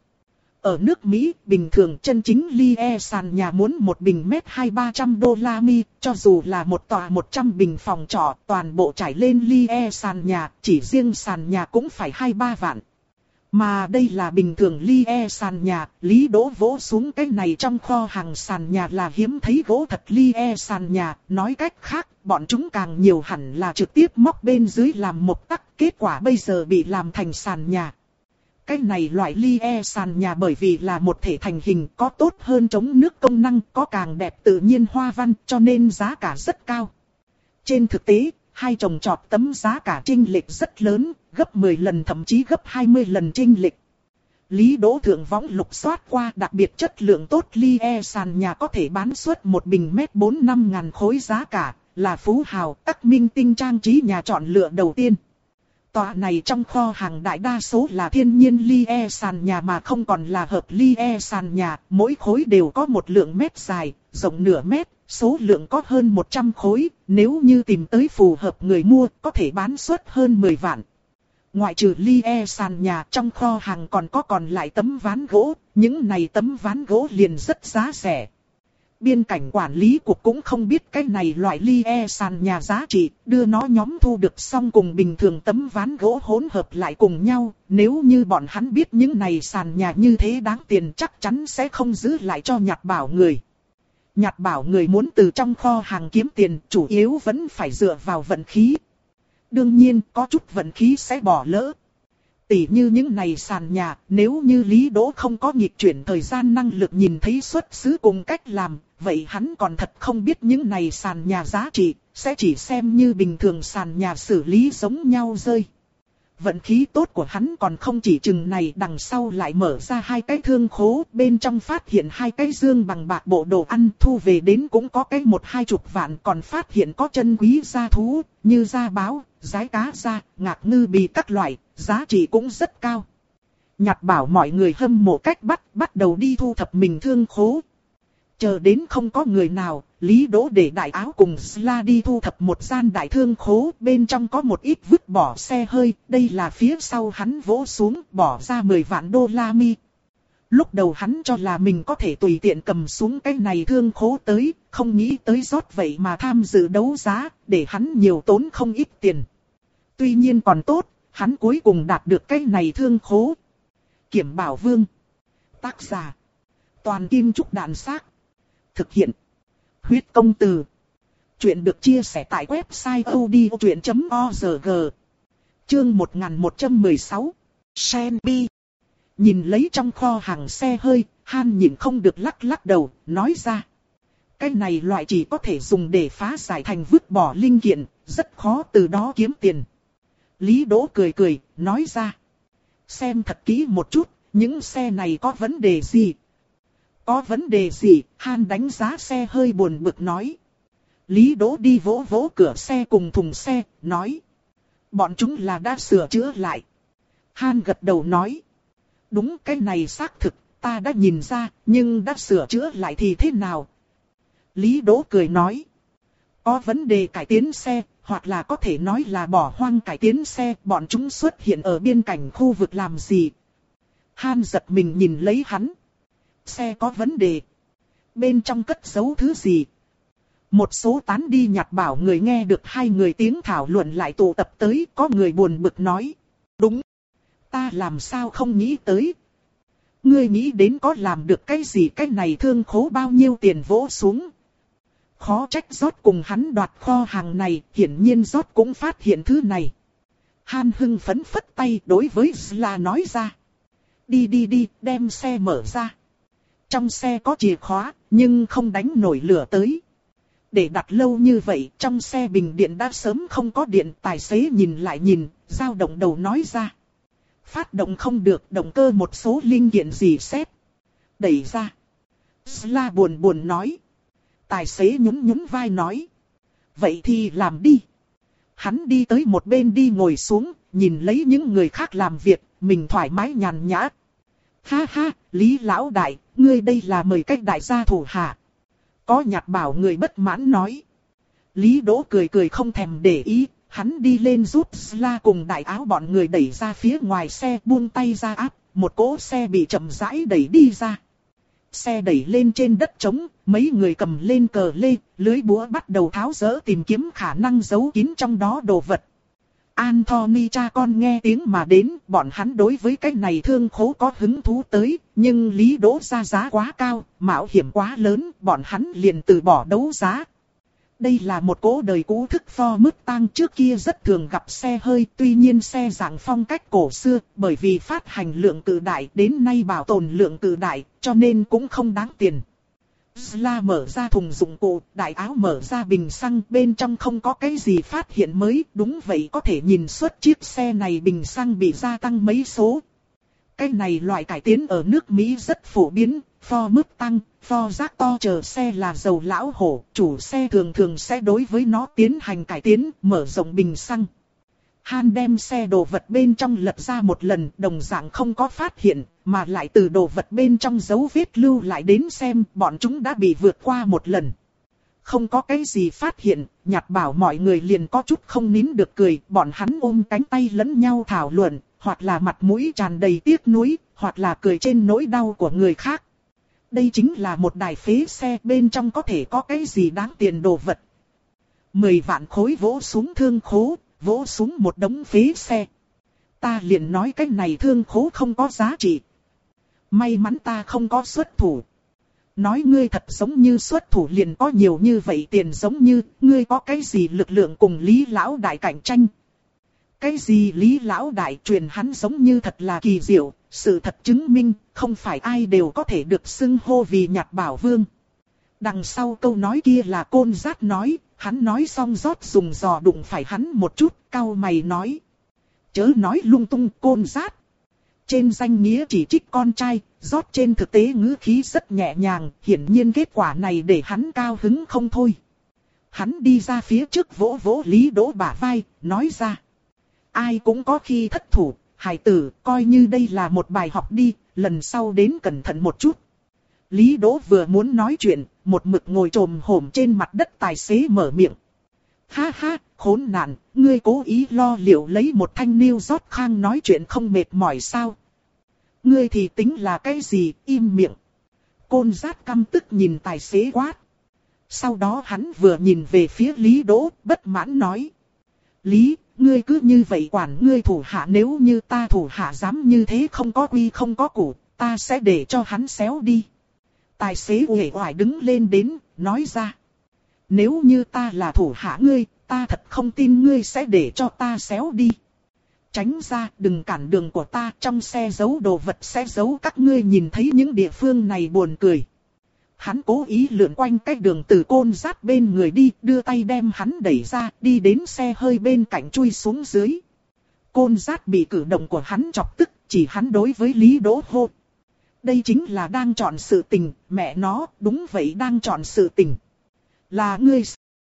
Ở nước Mỹ, bình thường chân chính li e sàn nhà muốn một bình mét hai ba trăm đô la mi, cho dù là một tòa một trăm bình phòng trọ, toàn bộ trải lên li e sàn nhà, chỉ riêng sàn nhà cũng phải hai ba vạn. Mà đây là bình thường li e sàn nhà, Lý Đỗ vỗ xuống cái này trong kho hàng sàn nhà là hiếm thấy gỗ thật li e sàn nhà, nói cách khác, bọn chúng càng nhiều hẳn là trực tiếp móc bên dưới làm một tắc, kết quả bây giờ bị làm thành sàn nhà. Cái này loại li e sàn nhà bởi vì là một thể thành hình có tốt hơn chống nước công năng, có càng đẹp tự nhiên hoa văn cho nên giá cả rất cao. Trên thực tế, hai trồng trọt tấm giá cả chênh lệch rất lớn, gấp mười lần thậm chí gấp hai mươi lần chênh lệch. Lý Đỗ thượng võng lục soát qua, đặc biệt chất lượng tốt li e sàn nhà có thể bán suốt một bình mét bốn năm ngàn khối, giá cả là phú hào các minh tinh trang trí nhà chọn lựa đầu tiên. Tòa này trong kho hàng đại đa số là thiên nhiên li e sàn nhà mà không còn là hợp li e sàn nhà, mỗi khối đều có một lượng mét dài, rộng nửa mét, số lượng có hơn một trăm khối, nếu như tìm tới phù hợp người mua, có thể bán suốt hơn mười vạn. Ngoại trừ li e sàn nhà, trong kho hàng còn có còn lại tấm ván gỗ, những này tấm ván gỗ liền rất giá rẻ. Biên cảnh quản lý cục cũng không biết cái này loại li e sàn nhà giá trị, đưa nó nhóm thu được xong cùng bình thường tấm ván gỗ hỗn hợp lại cùng nhau, nếu như bọn hắn biết những này sàn nhà như thế đáng tiền chắc chắn sẽ không giữ lại cho nhặt bảo người. Nhặt bảo người muốn từ trong kho hàng kiếm tiền, chủ yếu vẫn phải dựa vào vận khí. Đương nhiên, có chút vận khí sẽ bỏ lỡ. Tỉ như những này sàn nhà, nếu như Lý Đỗ không có nghịch chuyển thời gian năng lực nhìn thấy xuất xứ cùng cách làm, vậy hắn còn thật không biết những này sàn nhà giá trị, sẽ chỉ xem như bình thường sàn nhà xử lý giống nhau rơi. Vận khí tốt của hắn còn không chỉ chừng này, đằng sau lại mở ra hai cái thương khố, bên trong phát hiện hai cái dương bằng bạc bộ đồ ăn, thu về đến cũng có cái một hai chục vạn, còn phát hiện có chân quý gia thú, như da báo, giái cá da, ngạc ngư bì các loại, giá trị cũng rất cao. Nhặt bảo mọi người hâm mộ cách bắt, bắt đầu đi thu thập mình thương khố. Chờ đến không có người nào, Lý Đỗ để đại áo cùng Sla đi thu thập một gian đại thương khố, bên trong có một ít vứt bỏ xe hơi, đây là phía sau hắn vỗ xuống, bỏ ra mười vạn đô la mi. Lúc đầu hắn cho là mình có thể tùy tiện cầm xuống cái này thương khố tới, không nghĩ tới rót vậy mà tham dự đấu giá, để hắn nhiều tốn không ít tiền. Tuy nhiên còn tốt, hắn cuối cùng đạt được cái này thương khố. Kiểm Bảo Vương. Tác giả: Toàn Kim Trúc Đàn Xác. Thực hiện: Huyết Công Từ. Chuyện được chia sẻ tại website audiochuyện chấm org. Chương một nghìn một trăm mười sáu. Shenby. Nhìn lấy trong kho hàng xe hơi, Han nhịn không được lắc lắc đầu, nói ra. Cái này loại chỉ có thể dùng để phá giải thành vứt bỏ linh kiện, rất khó từ đó kiếm tiền. Lý Đỗ cười cười, nói ra. Xem thật kỹ một chút, những xe này có vấn đề gì? Có vấn đề gì? Han đánh giá xe hơi buồn bực nói. Lý Đỗ đi vỗ vỗ cửa xe cùng thùng xe, nói. Bọn chúng là đã sửa chữa lại. Han gật đầu nói. Đúng, cái này xác thực, ta đã nhìn ra, nhưng đã sửa chữa lại thì thế nào? Lý Đỗ cười nói. Có vấn đề cải tiến xe, hoặc là có thể nói là bỏ hoang cải tiến xe, bọn chúng xuất hiện ở biên cảnh khu vực làm gì? Han giật mình nhìn lấy hắn. Xe có vấn đề. Bên trong cất giấu thứ gì? Một số tán đi nhặt bảo người nghe được hai người tiếng thảo luận lại tụ tập tới, có người buồn bực nói. Đúng. Ta làm sao không nghĩ tới. Ngươi nghĩ đến có làm được cái gì, cái này thương khố bao nhiêu tiền vỗ xuống. Khó trách rót cùng hắn đoạt kho hàng này, hiển nhiên rót cũng phát hiện thứ này. Han hưng phấn phất tay đối với Sla nói ra. Đi đi đi, đem xe mở ra. Trong xe có chìa khóa, nhưng không đánh nổi lửa tới. Để đặt lâu như vậy, trong xe bình điện đã sớm không có điện. Tài xế nhìn lại nhìn, dao động đầu nói ra. Phát động không được, động cơ một số linh kiện gì xét. Đẩy ra. La buồn buồn nói. Tài xế nhún nhún vai nói. Vậy thì làm đi. Hắn đi tới một bên đi ngồi xuống, nhìn lấy những người khác làm việc, mình thoải mái nhàn nhã. Ha ha, Lý lão đại, ngươi đây là mời cách đại gia thủ hạ. Có Nhạt Bảo người bất mãn nói. Lý Đỗ cười cười không thèm để ý, hắn đi lên giúp La cùng đại áo bọn người đẩy ra phía ngoài xe, buông tay ra áp, một cỗ xe bị chậm rãi đẩy đi ra. Xe đẩy lên trên đất trống, mấy người cầm lên cờ lê, lưới búa bắt đầu tháo dỡ tìm kiếm khả năng giấu kín trong đó đồ vật. Anthony cha con nghe tiếng mà đến, bọn hắn đối với cái này thương khố có hứng thú tới, nhưng Lý Đỗ ra giá quá cao, mạo hiểm quá lớn, bọn hắn liền từ bỏ đấu giá. Đây là một cỗ đời cũ thức Ford Mustang, trước kia rất thường gặp xe hơi, tuy nhiên xe dạng phong cách cổ xưa, bởi vì phát hành lượng cự đại đến nay bảo tồn lượng cự đại, cho nên cũng không đáng tiền. La mở ra thùng dụng cụ, đại áo mở ra bình xăng, bên trong không có cái gì phát hiện mới, đúng vậy có thể nhìn suốt chiếc xe này bình xăng bị gia tăng mấy số. Cái này loại cải tiến ở nước Mỹ rất phổ biến, Ford Mustang, Ford Raptor chờ xe là dầu lão hổ, chủ xe thường thường sẽ đối với nó tiến hành cải tiến, mở rộng bình xăng. Han đem xe đồ vật bên trong lật ra một lần, đồng dạng không có phát hiện, mà lại từ đồ vật bên trong dấu vết lưu lại đến xem, bọn chúng đã bị vượt qua một lần. Không có cái gì phát hiện, Nhạt Bảo mọi người liền có chút không nín được cười, bọn hắn ôm cánh tay lẫn nhau thảo luận, hoặc là mặt mũi tràn đầy tiếc nuối, hoặc là cười trên nỗi đau của người khác. Đây chính là một đài phế xe, bên trong có thể có cái gì đáng tiền đồ vật. Mười vạn khối vỗ xuống thương khố, vỗ xuống một đống phế xe. Ta liền nói cái này thương khố không có giá trị. May mắn ta không có xuất thủ. Nói ngươi thật giống như xuất thủ liền có nhiều như vậy tiền, giống như ngươi có cái gì lực lượng cùng Lý lão đại cạnh tranh. Cái gì Lý lão đại, truyền hắn giống như thật là kỳ diệu, sự thật chứng minh không phải ai đều có thể được xưng hô vì Nhạt Bảo Vương. Đằng sau câu nói kia là Côn Dát nói, hắn nói xong rót dùng giò đụng phải hắn một chút, cau mày nói. Chớ nói lung tung Côn Dát. Trên danh nghĩa chỉ trích con trai, rót trên thực tế ngữ khí rất nhẹ nhàng, hiển nhiên kết quả này để hắn cao hứng không thôi. Hắn đi ra phía trước vỗ vỗ Lý Đỗ bả vai, nói ra. Ai cũng có khi thất thủ, hài tử, coi như đây là một bài học đi, lần sau đến cẩn thận một chút. Lý Đỗ vừa muốn nói chuyện, một mực ngồi trồm hổm trên mặt đất tài xế mở miệng. Ha ha, khốn nạn, ngươi cố ý lo liệu lấy một thanh New York Khang nói chuyện không mệt mỏi sao? Ngươi thì tính là cái gì, im miệng. Côn Dát căm tức nhìn tài xế quát. Sau đó hắn vừa nhìn về phía Lý Đỗ, bất mãn nói. Lý, ngươi cứ như vậy quản ngươi thủ hạ, nếu như ta thủ hạ dám như thế không có quy không có củ, ta sẽ để cho hắn xéo đi. Tài xế uể oải đứng lên đến, nói ra. Nếu như ta là thủ hạ ngươi, ta thật không tin ngươi sẽ để cho ta xéo đi. Tránh ra, đừng cản đường của ta, trong xe giấu đồ vật sẽ giấu các ngươi nhìn thấy những địa phương này buồn cười. Hắn cố ý lượn quanh cái đường từ Côn Dát bên người đi, đưa tay đem hắn đẩy ra, đi đến xe hơi bên cạnh chui xuống dưới. Côn Dát bị cử động của hắn chọc tức, chỉ hắn đối với Lý Đỗ hô. Đây chính là đang chọn sự tình, mẹ nó, đúng vậy đang chọn sự tình. Là ngươi.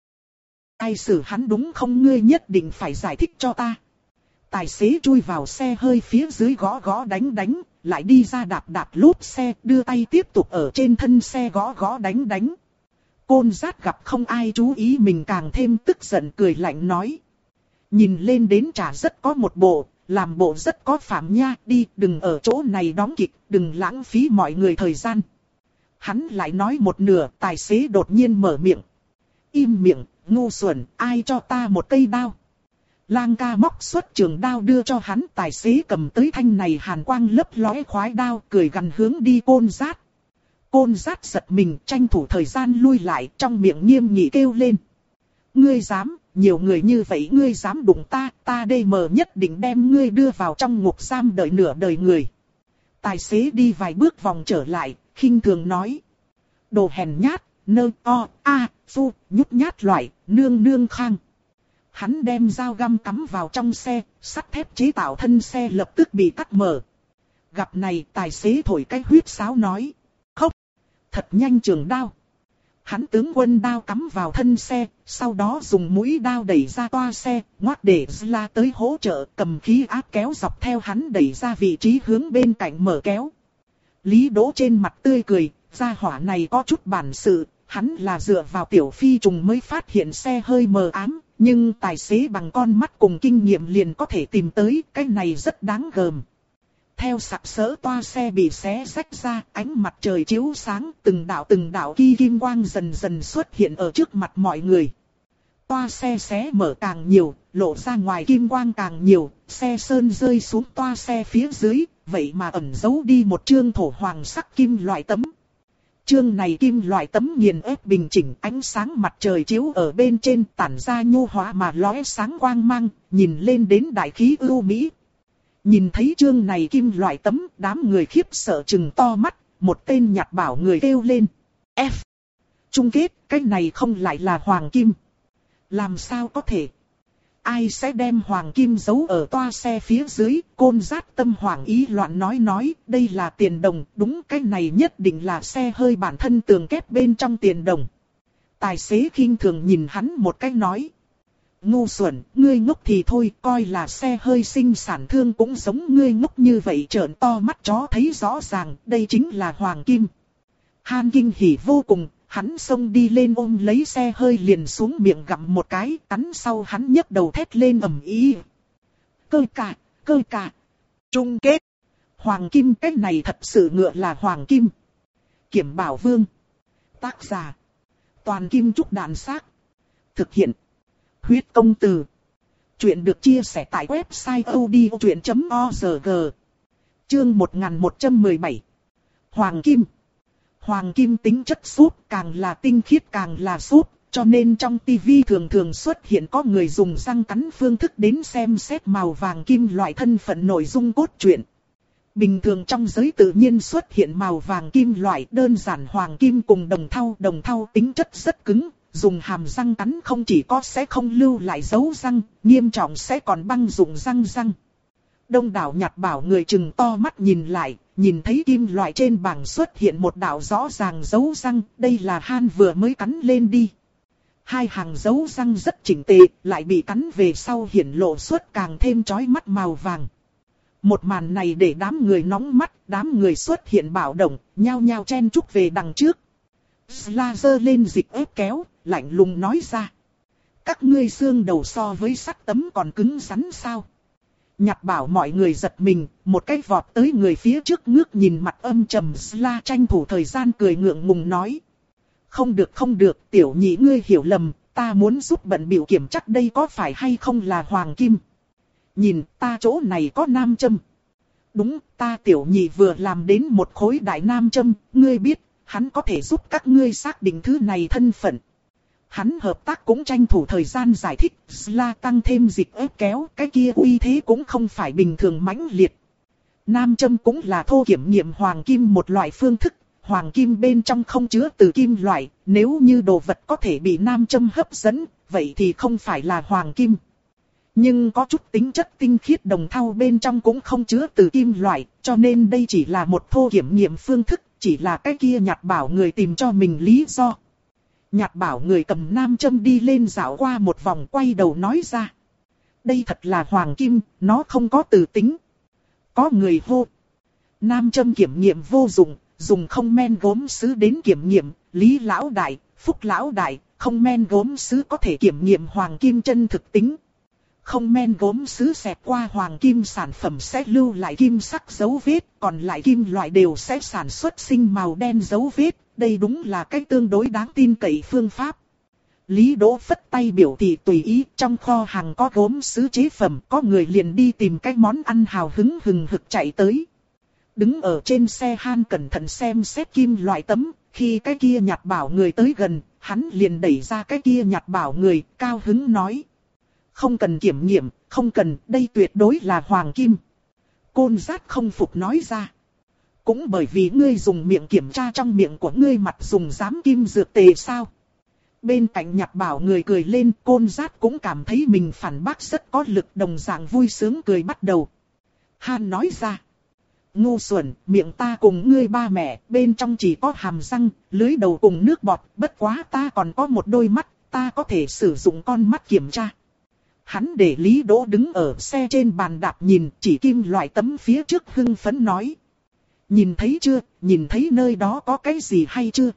Ai xử hắn đúng không, ngươi nhất định phải giải thích cho ta. Tài xế chui vào xe hơi phía dưới gõ gõ đánh đánh, lại đi ra đạp đạp lốp xe, đưa tay tiếp tục ở trên thân xe gõ gõ đánh đánh. Côn Dát gặp không ai chú ý mình càng thêm tức giận, cười lạnh nói. Nhìn lên đến chả rất có một bộ, làm bộ rất có phạm nha, đi đừng ở chỗ này đóng kịch, đừng lãng phí mọi người thời gian. Hắn lại nói một nửa, tài xế đột nhiên mở miệng. Im miệng, ngu xuẩn, ai cho ta một cây đao. Lang ca móc xuất trường đao đưa cho hắn, tài xế cầm tới thanh này hàn quang lấp lóe khoái đao, cười gằn hướng đi Côn Dát. Côn Dát giật mình, tranh thủ thời gian lui lại, trong miệng nghiêm nghị kêu lên. Ngươi dám, nhiều người như vậy ngươi dám đụng ta, ta đây mờ nhất định đem ngươi đưa vào trong ngục giam đợi nửa đời người. Tài xế đi vài bước vòng trở lại, khinh thường nói. Đồ hèn nhát, nơ o, a, phu, nhút nhát loại, nương nương khang. Hắn đem dao găm cắm vào trong xe, sắt thép chế tạo thân xe lập tức bị cắt mở. Gặp này tài xế thổi cái huýt sáo nói. Khóc. thật nhanh trường đao. Hắn tướng quân đao cắm vào thân xe, sau đó dùng mũi đao đẩy ra toa xe, ngoắt để Zla tới hỗ trợ, cầm khí áp kéo dọc theo hắn đẩy ra vị trí hướng bên cạnh mở kéo. Lý Đỗ trên mặt tươi cười, gia hỏa này có chút bản sự, hắn là dựa vào tiểu phi trùng mới phát hiện xe hơi mờ ám, nhưng tài xế bằng con mắt cùng kinh nghiệm liền có thể tìm tới, cái này rất đáng gờm. Theo sặc sỡ toa xe bị xé rách ra, ánh mặt trời chiếu sáng, từng đạo từng đạo ki kim quang dần dần xuất hiện ở trước mặt mọi người. Toa xe xé mở càng nhiều, lộ ra ngoài kim quang càng nhiều, xe sơn rơi xuống toa xe phía dưới, vậy mà ẩn giấu đi một chương thổ hoàng sắc kim loại tấm. Chương này kim loại tấm nghiền ép bình chỉnh, ánh sáng mặt trời chiếu ở bên trên tản ra nhu hóa mà lóe sáng quang mang, nhìn lên đến đại khí ưu mỹ. Nhìn thấy chương này kim loại tấm, đám người khiếp sợ trừng to mắt, một tên nhặt bảo người kêu lên. F. Chung kết, cái này không lại là hoàng kim. Làm sao có thể? Ai sẽ đem hoàng kim giấu ở toa xe phía dưới? Côn Dát tâm hoàng ý loạn nói nói, đây là tiền đồng, đúng cái này nhất định là xe hơi bản thân tường kép bên trong tiền đồng. Tài xế khinh thường nhìn hắn một cái nói. Ngu xuẩn, ngươi ngốc thì thôi, coi là xe hơi sinh sản thương cũng giống ngươi ngốc như vậy, trợn to mắt chó thấy rõ ràng, đây chính là hoàng kim. Hàn kinh hỉ vô cùng, hắn xông đi lên ôm lấy xe hơi liền xuống miệng gặm một cái, cắn sau hắn nhấc đầu thét lên ầm ĩ. Cơ cả, cơ cả. Chung kết. Hoàng kim, cái này thật sự ngựa là hoàng kim. Kiểm Bảo Vương. Tác giả. Toàn Kim Trúc Đàn Xác. Thực hiện. Huyết Công Từ. Chuyện được chia sẻ tại website odchuyện chấm org. Chương một nghìn một trăm mười bảy. Hoàng kim. Hoàng kim tính chất súp, càng là tinh khiết càng là súp, cho nên trong tivi thường thường xuất hiện có người dùng răng cắn phương thức đến xem xét màu vàng kim loại thân phận nội dung cốt truyện. Bình thường trong giới tự nhiên xuất hiện màu vàng kim loại, đơn giản hoàng kim cùng đồng thau, đồng thau tính chất rất cứng. Dùng hàm răng cắn không chỉ có sẽ không lưu lại dấu răng, nghiêm trọng sẽ còn băng rụng răng răng. Đông đảo nhặt bảo người chừng to mắt nhìn lại, nhìn thấy kim loại trên bảng xuất hiện một đạo rõ ràng dấu răng, đây là Han vừa mới cắn lên đi. Hai hàng dấu răng rất chỉnh tề, lại bị cắn về sau hiển lộ xuất càng thêm chói mắt màu vàng. Một màn này để đám người nóng mắt, đám người xuất hiện bạo động, nhao nhao chen chúc về đằng trước. Zla giơ lên dịch ép kéo, lạnh lùng nói ra. Các ngươi xương đầu so với sắt tấm còn cứng rắn sao? Nhặt bảo mọi người giật mình, một cái vọt tới người phía trước ngước nhìn mặt âm trầm Zla tranh thủ thời gian cười ngượng ngùng nói. Không được không được, tiểu nhị ngươi hiểu lầm, ta muốn giúp bận bịu kiểm chắc đây có phải hay không là hoàng kim. Nhìn ta chỗ này có nam châm. Đúng, ta tiểu nhị vừa làm đến một khối đại nam châm, ngươi biết. Hắn có thể giúp các ngươi xác định thứ này thân phận. Hắn hợp tác cũng tranh thủ thời gian giải thích, Zla tăng thêm dịch ép kéo, cái kia uy thế cũng không phải bình thường mãnh liệt. Nam châm cũng là thô kiểm nghiệm hoàng kim một loại phương thức, hoàng kim bên trong không chứa từ kim loại, nếu như đồ vật có thể bị nam châm hấp dẫn, vậy thì không phải là hoàng kim. Nhưng có chút tính chất tinh khiết đồng thau bên trong cũng không chứa từ kim loại, cho nên đây chỉ là một thô kiểm nghiệm phương thức. Chỉ là cái kia nhặt bảo người tìm cho mình lý do. Nhặt bảo người cầm nam châm đi lên dạo qua một vòng quay đầu nói ra. Đây thật là hoàng kim, nó không có từ tính. Có người hô. Nam châm kiểm nghiệm vô dụng, dùng không men gốm sứ đến kiểm nghiệm. Lý lão đại, Phúc lão đại, không men gốm sứ có thể kiểm nghiệm hoàng kim chân thực tính. Không men gốm sứ xẹt qua hoàng kim sản phẩm sẽ lưu lại kim sắc dấu vết, còn lại kim loại đều sẽ sản xuất sinh màu đen dấu vết, đây đúng là cái tương đối đáng tin cậy phương pháp. Lý Đỗ phất tay biểu thị tùy ý, trong kho hàng có gốm sứ chế phẩm, có người liền đi tìm cái món ăn hào hứng hừng hực chạy tới. Đứng ở trên xe Han cẩn thận xem xét kim loại tấm, khi cái kia nhặt bảo người tới gần, hắn liền đẩy ra cái kia nhặt bảo người, cao hứng nói. Không cần kiểm nghiệm, không cần, đây tuyệt đối là hoàng kim. Côn Dát không phục nói ra. Cũng bởi vì ngươi dùng miệng kiểm tra trong miệng của ngươi mặt dùng giám kim dược tề sao? Bên cạnh nhặt bảo người cười lên, Côn Dát cũng cảm thấy mình phản bác rất có lực, đồng dạng vui sướng cười bắt đầu. Han nói ra. ngu xuẩn, miệng ta cùng ngươi ba mẹ, bên trong chỉ có hàm răng, lưới đầu cùng nước bọt, bất quá ta còn có một đôi mắt, ta có thể sử dụng con mắt kiểm tra. Hắn để Lý Đỗ đứng ở xe trên bàn đạp nhìn, chỉ kim loại tấm phía trước hưng phấn nói. Nhìn thấy chưa, nhìn thấy nơi đó có cái gì hay chưa?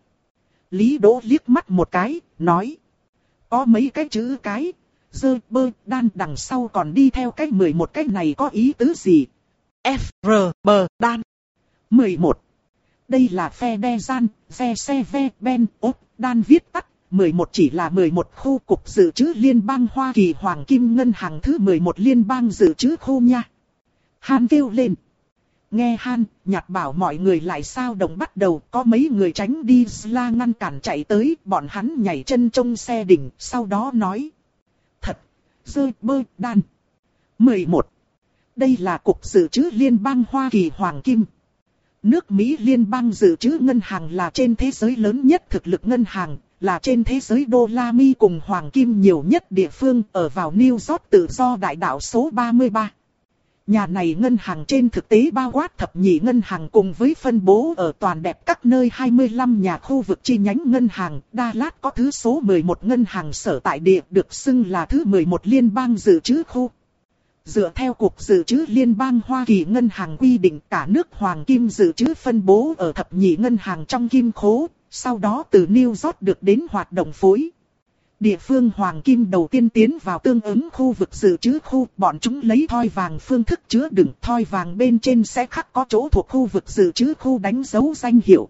Lý Đỗ liếc mắt một cái, nói. Có mấy cái chữ cái, dơ bơ đan đằng sau còn đi theo cái mười một cái này có ý tứ gì? F, R, B, đan. mười một. Đây là phe đe gian, phe xe ve, ben, ốp, đan viết tắt. mười một chỉ là mười một khu cục dự trữ liên bang Hoa Kỳ Hoàng Kim Ngân hàng thứ mười một liên bang dự trữ khu nha. Han kêu lên. Nghe Han, Nhạt bảo mọi người lại sao động bắt đầu, có mấy người tránh đi la ngăn cản chạy tới, bọn hắn nhảy chân trong xe đỉnh, sau đó nói. Thật, dơ bơ đan. mười một. Đây là cục dự trữ liên bang Hoa Kỳ Hoàng Kim. Nước Mỹ liên bang dự trữ ngân hàng là trên thế giới lớn nhất thực lực ngân hàng, là trên thế giới đô la Mi cùng Hoàng Kim nhiều nhất địa phương ở vào New York tự do đại đạo số ba mươi ba. Nhà này ngân hàng trên thực tế bao quát thập nhị ngân hàng cùng với phân bố ở toàn đẹp các nơi hai mươi lăm nhà khu vực chi nhánh ngân hàng. Dallas có thứ số mười một ngân hàng sở tại địa được xưng là thứ mười một liên bang dự trữ khu. Dựa theo Cục Dự trữ Liên bang Hoa Kỳ Ngân hàng quy định cả nước Hoàng Kim dự trữ phân bố ở thập nhị ngân hàng trong kim khố, sau đó từ New York được đến hoạt động phối. Địa phương Hoàng Kim đầu tiên tiến vào tương ứng khu vực dự trữ khu, bọn chúng lấy thoi vàng phương thức chứa đựng, thoi vàng bên trên sẽ khắc có chỗ thuộc khu vực dự trữ khu đánh dấu danh hiệu.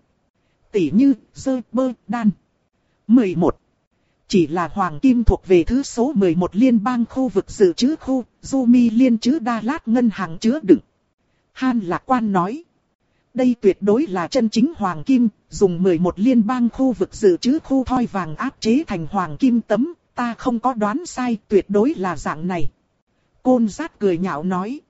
Tỷ như, dơ bơ đan. mười một. Chỉ là Hoàng Kim thuộc về thứ số mười một liên bang khu vực dự trữ khu, Jumi liên trữ Dallas ngân hàng chứa đựng. Han lạc quan nói. Đây tuyệt đối là chân chính Hoàng Kim, dùng mười một liên bang khu vực dự trữ khu thoi vàng áp chế thành Hoàng Kim tấm, ta không có đoán sai, tuyệt đối là dạng này. Côn Dát cười nhạo nói.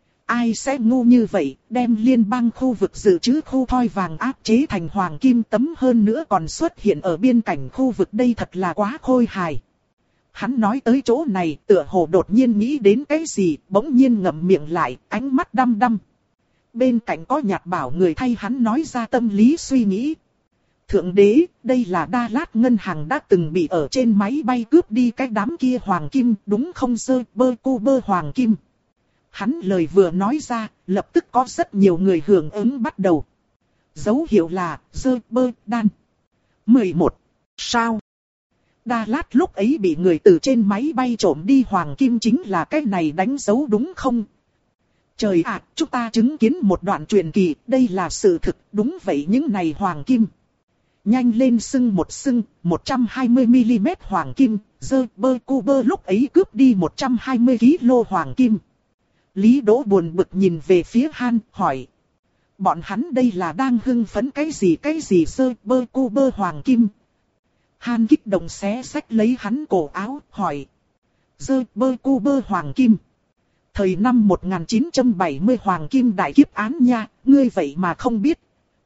Ai sẽ ngu như vậy, đem liên bang khu vực dự trữ khu thoi vàng áp chế thành Hoàng Kim tấm hơn nữa còn xuất hiện ở biên cảnh khu vực đây thật là quá khôi hài. Hắn nói tới chỗ này tựa hồ đột nhiên nghĩ đến cái gì, bỗng nhiên ngậm miệng lại, ánh mắt đăm đăm. Bên cạnh có Nhạt bảo người thay hắn nói ra tâm lý suy nghĩ. Thượng đế, đây là Dallas ngân hàng đã từng bị ở trên máy bay cướp đi cái đám kia Hoàng Kim, đúng không dơ bơ cu bơ Hoàng Kim. Hắn lời vừa nói ra, lập tức có rất nhiều người hưởng ứng bắt đầu. Dấu hiệu là, dơ bơ đan. mười một. Sao? Dallas lúc ấy bị người từ trên máy bay trộm đi Hoàng Kim chính là cái này đánh dấu đúng không? Trời ạ, chúng ta chứng kiến một đoạn truyền kỳ, đây là sự thực, đúng vậy những này Hoàng Kim. Nhanh lên xưng một xưng, một trăm hai mươi mi li mét Hoàng Kim, dơ bơ cu bơ lúc ấy cướp đi một trăm hai mươi ki lô gam Hoàng Kim. Lý Đỗ buồn bực nhìn về phía Han, hỏi. Bọn hắn đây là đang hưng phấn cái gì cái gì dơ bơ cu bơ Hoàng Kim. Han kích động xé xách lấy hắn cổ áo, hỏi. Dơ bơ cu bơ Hoàng Kim. Thời năm một nghìn chín trăm bảy mươi Hoàng Kim đại kiếp án nha, ngươi vậy mà không biết.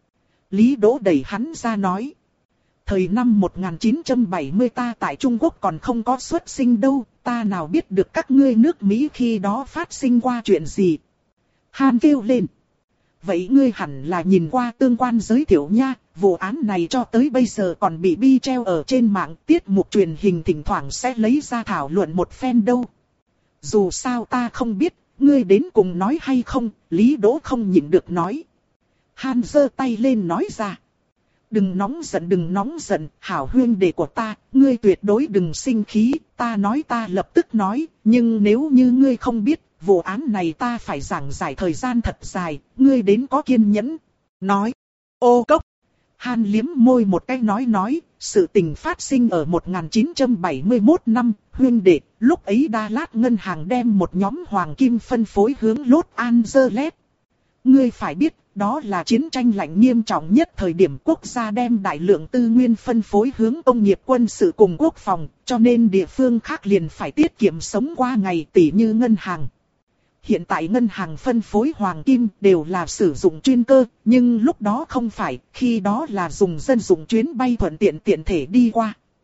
Lý Đỗ đẩy hắn ra nói. Thời năm một nghìn chín trăm bảy mươi ta tại Trung Quốc còn không có xuất sinh đâu, ta nào biết được các ngươi nước Mỹ khi đó phát sinh qua chuyện gì. Han kêu lên. Vậy ngươi hẳn là nhìn qua tương quan giới thiệu nha, vụ án này cho tới bây giờ còn bị bi treo ở trên mạng, tiết mục truyền hình thỉnh thoảng sẽ lấy ra thảo luận một phen đâu. Dù sao ta không biết, ngươi đến cùng nói hay không, Lý Đỗ không nhịn được nói. Han giơ tay lên nói ra. Đừng nóng giận đừng nóng giận, hảo huynh đệ của ta, ngươi tuyệt đối đừng sinh khí, ta nói ta lập tức nói, nhưng nếu như ngươi không biết, vụ án này ta phải giảng giải thời gian thật dài, ngươi đến có kiên nhẫn. Nói, ô cốc. Han liếm môi một cái nói nói, sự tình phát sinh ở một nghìn chín trăm bảy mươi mốt năm, huynh đệ, lúc ấy Dallas ngân hàng đem một nhóm Hoàng Kim phân phối hướng Los Angeles. Ngươi phải biết, đó là chiến tranh lạnh nghiêm trọng nhất thời điểm quốc gia đem đại lượng tư nguyên phân phối hướng công nghiệp quân sự cùng quốc phòng, cho nên địa phương khác liền phải tiết kiệm sống qua ngày tỷ như ngân hàng. Hiện tại ngân hàng phân phối Hoàng Kim đều là sử dụng chuyên cơ, nhưng lúc đó không phải, khi đó là dùng dân dụng chuyến bay thuận tiện tiện thể đi qua.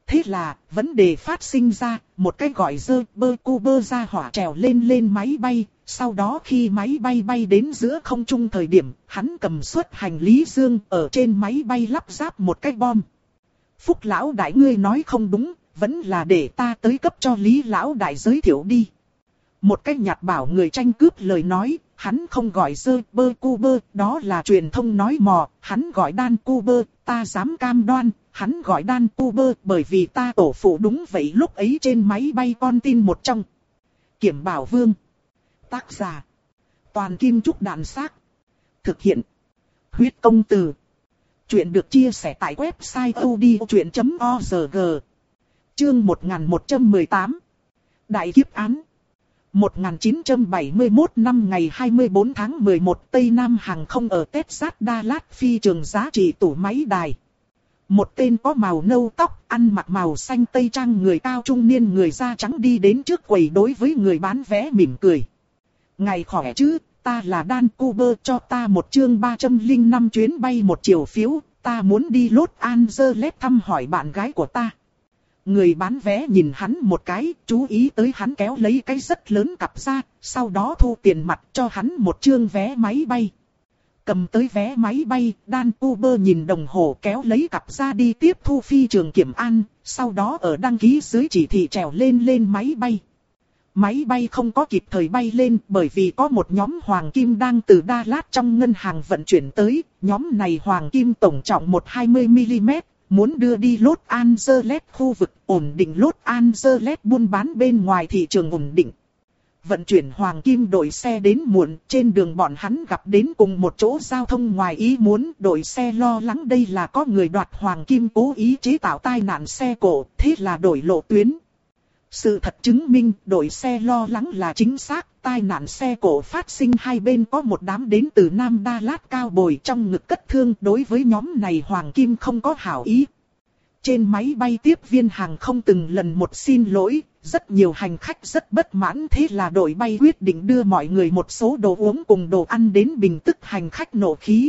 Thế là, vấn đề phát sinh ra, một cái gọi dơ bơ cu bơ ra hỏa trèo lên lên máy bay. Sau đó khi máy bay bay đến giữa không trung thời điểm, hắn cầm suất hành lý dương ở trên máy bay lắp ráp một cái bom. Phúc lão đại ngươi nói không đúng, vẫn là để ta tới cấp cho Lý lão đại giới thiệu đi. Một cái nhạt bảo người tranh cướp lời nói, hắn không gọi dơ bơ cu bơ, đó là truyền thông nói mò, hắn gọi đan cu bơ, ta dám cam đoan, hắn gọi đan cu bơ bởi vì ta tổ phụ đúng vậy lúc ấy trên máy bay con tin một trong. Kiểm Bảo Vương. Tác giả. Toàn Kim Trúc Đạn Xác. Thực hiện. Huyết Công Từ. Chuyện được chia sẻ tại website odchuyện chấm org. Chương một nghìn một trăm mười tám. Đại kiếp án. một nghìn chín trăm bảy mươi mốt năm ngày hai mươi tư tháng mười một Tây Nam hàng không ở Texas Dallas phi trường giá trị tủ máy đài. Một tên có màu nâu tóc, ăn mặc màu xanh tây trang người cao trung niên người da trắng đi đến trước quầy đối với người bán vé mỉm cười. Ngày khỏe chứ, ta là Dan Cuber, cho ta một chương ba trăm lẻ năm chuyến bay một chiều phiếu, ta muốn đi Los Angeles thăm hỏi bạn gái của ta. Người bán vé nhìn hắn một cái, chú ý tới hắn kéo lấy cái rất lớn cặp ra, sau đó thu tiền mặt cho hắn một chương vé máy bay. Cầm tới vé máy bay, Dan Cuber nhìn đồng hồ kéo lấy cặp ra đi tiếp thu phi trường kiểm an, sau đó ở đăng ký dưới chỉ thị trèo lên lên máy bay. Máy bay không có kịp thời bay lên bởi vì có một nhóm hoàng kim đang từ Dallas trong ngân hàng vận chuyển tới, nhóm này hoàng kim tổng trọng một trăm hai mươi mi-li-mét, muốn đưa đi Los Angeles khu vực ổn định Los Angeles buôn bán bên ngoài thị trường ổn định. Vận chuyển hoàng kim đội xe đến muộn, trên đường bọn hắn gặp đến cùng một chỗ giao thông ngoài ý muốn, đội xe lo lắng đây là có người đoạt hoàng kim cố ý chế tạo tai nạn xe cộ, thế là đổi lộ tuyến. Sự thật chứng minh đội xe lo lắng là chính xác, tai nạn xe cộ phát sinh hai bên có một đám đến từ Nam Dallas cao bồi trong ngực cất thương, đối với nhóm này hoàng kim không có hảo ý. Trên máy bay tiếp viên hàng không từng lần một xin lỗi, rất nhiều hành khách rất bất mãn, thế là đội bay quyết định đưa mọi người một số đồ uống cùng đồ ăn đến bình tức hành khách nộ khí.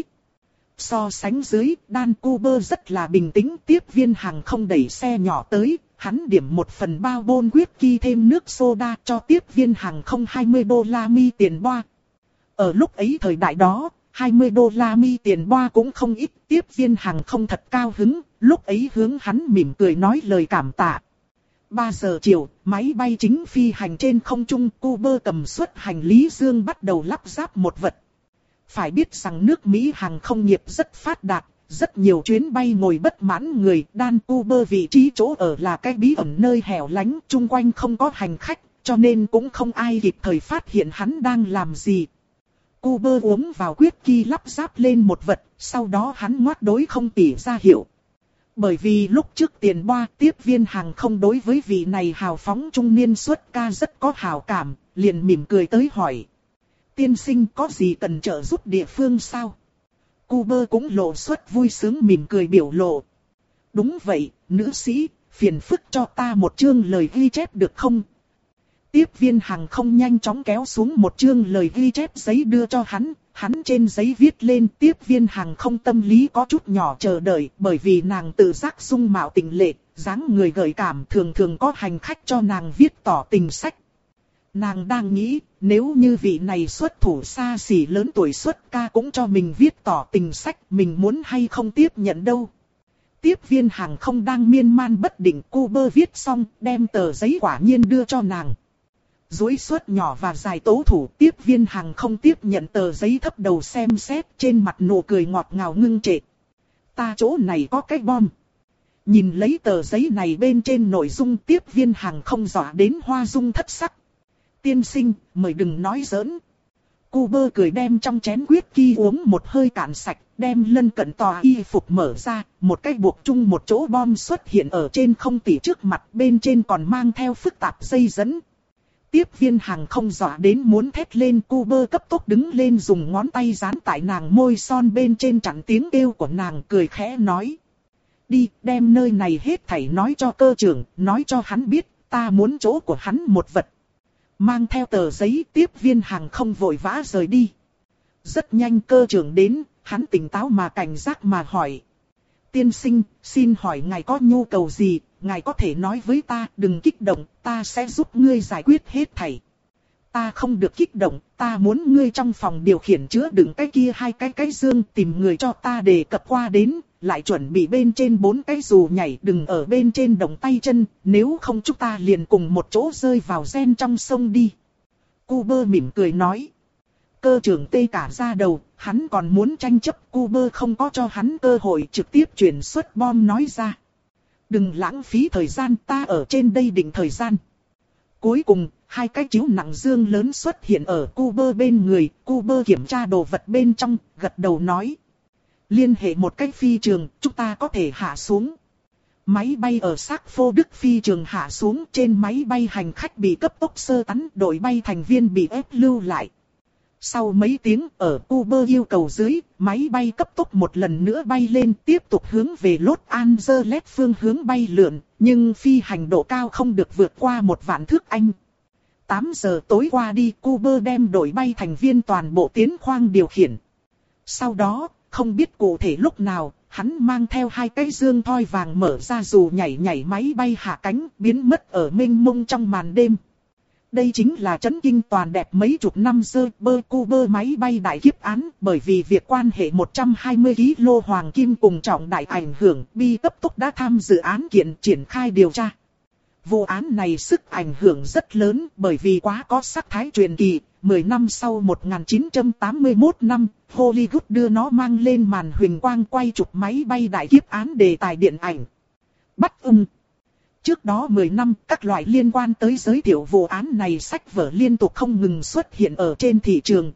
So sánh dưới, Dan Cuber rất là bình tĩnh, tiếp viên hàng không đẩy xe nhỏ tới, hắn điểm một phần bao bôn whisky thêm nước soda cho tiếp viên hàng không hai mươi đô la mi tiền boa. Ở lúc ấy thời đại đó, hai mươi đô la mi tiền boa cũng không ít, tiếp viên hàng không thật cao hứng, lúc ấy hướng hắn mỉm cười nói lời cảm tạ. ba giờ chiều, máy bay chính phi hành trên không trung, Cuber cầm suất hành lý dương bắt đầu lắp ráp một vật. Phải biết rằng nước Mỹ hàng không nghiệp rất phát đạt, rất nhiều chuyến bay ngồi bất mãn người. Dan Cuber vị trí chỗ ở là cái bí ẩn nơi hẻo lánh, chung quanh không có hành khách, cho nên cũng không ai kịp thời phát hiện hắn đang làm gì. Cuber uống vào whisky lắp ráp lên một vật, sau đó hắn ngoắt đối không tỉ ra hiệu. Bởi vì lúc trước tiền boa, tiếp viên hàng không đối với vị này hào phóng trung niên xuất ca rất có hảo cảm, liền mỉm cười tới hỏi. Tiên sinh có gì cần trợ giúp địa phương sao? Cuber cũng lộ xuất vui sướng mỉm cười biểu lộ. Đúng vậy, nữ sĩ, phiền phức cho ta một chương lời ghi chép được không? Tiếp viên hàng không nhanh chóng kéo xuống một chương lời ghi chép giấy đưa cho hắn. Hắn trên giấy viết lên tiếp viên hàng không tâm lý có chút nhỏ chờ đợi, bởi vì nàng tự giác dung mạo tình lệ, dáng người gợi cảm, thường thường có hành khách cho nàng viết tỏ tình sách. Nàng đang nghĩ, nếu như vị này xuất thủ xa xỉ lớn tuổi xuất ca cũng cho mình viết tỏ tình sách, mình muốn hay không tiếp nhận đâu. Tiếp viên hàng không đang miên man bất định, Cuber viết xong, đem tờ giấy quả nhiên đưa cho nàng. Duỗi suất nhỏ và dài tố thủ, tiếp viên hàng không tiếp nhận tờ giấy thấp đầu xem xét, trên mặt nụ cười ngọt ngào ngưng trệ. Ta chỗ này có cái bom. Nhìn lấy tờ giấy này bên trên nội dung, tiếp viên hàng không dọa đến hoa dung thất sắc. Tiên sinh, mời đừng nói giỡn. Cuber cười đem trong chén whisky uống một hơi cạn sạch, đem lân cận tòa y phục mở ra, một cái buộc chung một chỗ bom xuất hiện ở trên không tỉ trước mặt, bên trên còn mang theo phức tạp dây dẫn. Tiếp viên hàng không dọa đến muốn thét lên, Cuber cấp tốc đứng lên dùng ngón tay dán tại nàng môi son bên trên chặn tiếng kêu của nàng, cười khẽ nói. Đi, đem nơi này hết thảy nói cho cơ trưởng, nói cho hắn biết, ta muốn chỗ của hắn một vật. Mang theo tờ giấy, tiếp viên hàng không vội vã rời đi. Rất nhanh cơ trưởng đến, hắn tỉnh táo mà cảnh giác mà hỏi. tiên sinh, xin hỏi ngài có nhu cầu gì, ngài có thể nói với ta, đừng kích động, ta sẽ giúp ngươi giải quyết hết thảy. Ta không được kích động, ta muốn ngươi trong phòng điều khiển chứa đựng cái kia hai cái cái dương tìm người cho ta đề cập qua đến, lại chuẩn bị bên trên bốn cái dù nhảy, đừng ở bên trên động tay chân, nếu không chúng ta liền cùng một chỗ rơi vào gen trong sông đi. Cooper mỉm cười nói. Cơ trưởng tê cả ra đầu, hắn còn muốn tranh chấp, Cooper không có cho hắn cơ hội, trực tiếp chuyển xuất bom nói ra. Đừng lãng phí thời gian, ta ở trên đây định thời gian. Cuối cùng, hai cái chiếu nặng dương lớn xuất hiện ở Cooper bên người, Cooper kiểm tra đồ vật bên trong, gật đầu nói. Liên hệ một cách phi trường, chúng ta có thể hạ xuống. Máy bay ở Sắc Phô Đức phi trường hạ xuống, trên máy bay hành khách bị cấp tốc sơ tán, đội bay thành viên bị ép lưu lại. Sau mấy tiếng ở Cooper yêu cầu dưới, máy bay cấp tốc một lần nữa bay lên, tiếp tục hướng về Los Angeles phương hướng bay lượn, nhưng phi hành độ cao không được vượt qua một vạn thước Anh. tám giờ tối qua đi, Cooper đem đội bay thành viên toàn bộ tiến khoang điều khiển. Sau đó, không biết cụ thể lúc nào, hắn mang theo hai cái dương thoi vàng mở ra dù nhảy nhảy máy bay hạ cánh, biến mất ở mênh mông trong màn đêm. Đây chính là chấn kinh toàn đẹp mấy chục năm dơ bơ Cooper máy bay đại kiếp án, bởi vì việc quan hệ một trăm hai mươi ki lô gam hoàng kim cùng trọng đại ảnh hưởng, Bi cấp tốc đã tham dự án kiện triển khai điều tra. Vụ án này sức ảnh hưởng rất lớn bởi vì quá có sắc thái truyền kỳ. mười năm sau một nghìn chín trăm tám mươi mốt năm, Hollywood đưa nó mang lên màn huỳnh quang quay chụp máy bay đại kiếp án đề tài điện ảnh. Bắt ung. Trước đó mười năm, các loại liên quan tới giới thiệu vụ án này sách vở liên tục không ngừng xuất hiện ở trên thị trường.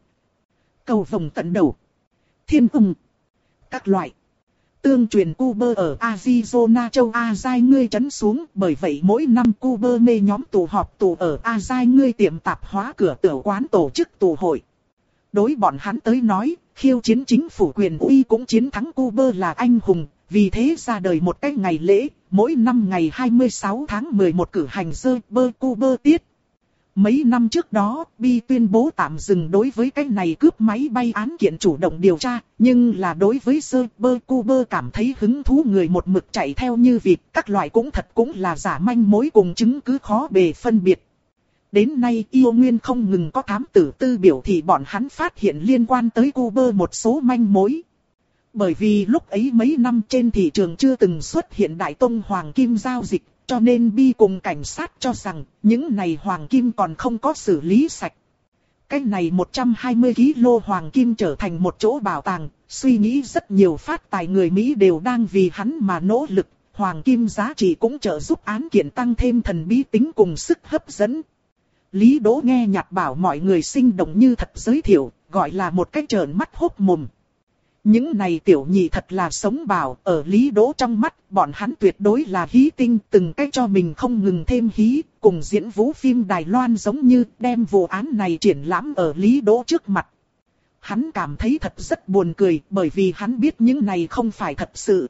Cầu vồng tận đầu. Thiên ung. Các loại. Tương truyền Cooper ở Arizona châu A Giai ngươi trấn xuống, bởi vậy mỗi năm Cooper mê nhóm tụ họp tụ ở A Giai ngươi tiệm tạp hóa cửa tiểu quán tổ chức tụ hội. Đối bọn hắn tới nói, khiêu chiến chính phủ quyền uy cũng chiến thắng Cooper là anh hùng, vì thế ra đời một cái ngày lễ, mỗi năm ngày hai mươi sáu tháng mười một cử hành dơ bơ Cooper tiết. Mấy năm trước đó, Bi tuyên bố tạm dừng đối với cái này cướp máy bay án kiện chủ động điều tra, nhưng là đối với Sơ Bơ Cooper cảm thấy hứng thú người một mực chạy theo như vịt, các loại cũng thật cũng là giả manh mối cùng chứng cứ khó bề phân biệt. Đến nay yêu nguyên không ngừng có thám tử tư biểu thị bọn hắn phát hiện liên quan tới Cooper một số manh mối. Bởi vì lúc ấy mấy năm trên thị trường chưa từng xuất hiện đại tông hoàng kim giao dịch, cho nên Bi cùng cảnh sát cho rằng những này hoàng kim còn không có xử lý sạch. Cái này một trăm hai mươi ki lô gam hoàng kim trở thành một chỗ bảo tàng, suy nghĩ rất nhiều phát tài người Mỹ đều đang vì hắn mà nỗ lực, hoàng kim giá trị cũng trợ giúp án kiện tăng thêm thần bí tính cùng sức hấp dẫn. Lý Đỗ nghe nhạc bảo mọi người sinh động như thật giới thiệu, gọi là một cái trợn mắt hốt mồm. Những này tiểu nhị thật là sống bảo, ở Lý Đỗ trong mắt, bọn hắn tuyệt đối là hí tinh, từng cách cho mình không ngừng thêm hí, cùng diễn vũ phim Đài Loan giống như đem vụ án này triển lãm ở Lý Đỗ trước mặt. Hắn cảm thấy thật rất buồn cười, bởi vì hắn biết những này không phải thật sự.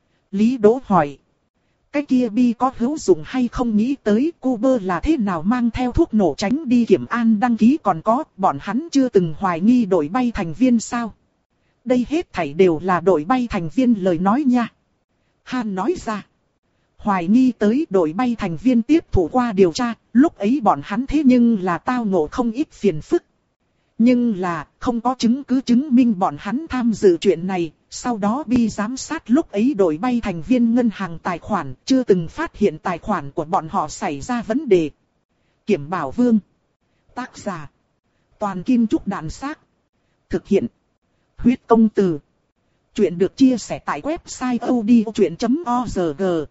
Lý Đỗ hỏi, cái kia Bi có hữu dụng hay không, nghĩ tới Cooper là thế nào mang theo thuốc nổ tránh đi kiểm an đăng ký, còn có, bọn hắn chưa từng hoài nghi đội bay thành viên sao? Đây hết thảy đều là đội bay thành viên lời nói nha. Han nói ra. Hoài nghi tới đội bay thành viên tiếp thủ qua điều tra, lúc ấy bọn hắn thế nhưng là tao ngộ không ít phiền phức. Nhưng là, không có chứng cứ chứng minh bọn hắn tham dự chuyện này, sau đó Bi giám sát lúc ấy đội bay thành viên ngân hàng tài khoản, chưa từng phát hiện tài khoản của bọn họ xảy ra vấn đề. Kiểm Bảo Vương. Tác giả. Toàn Kim Trúc Đạn Xác. Thực hiện. Huyết Công Từ. Chuyện được chia sẻ tại website odchuyện chấm org.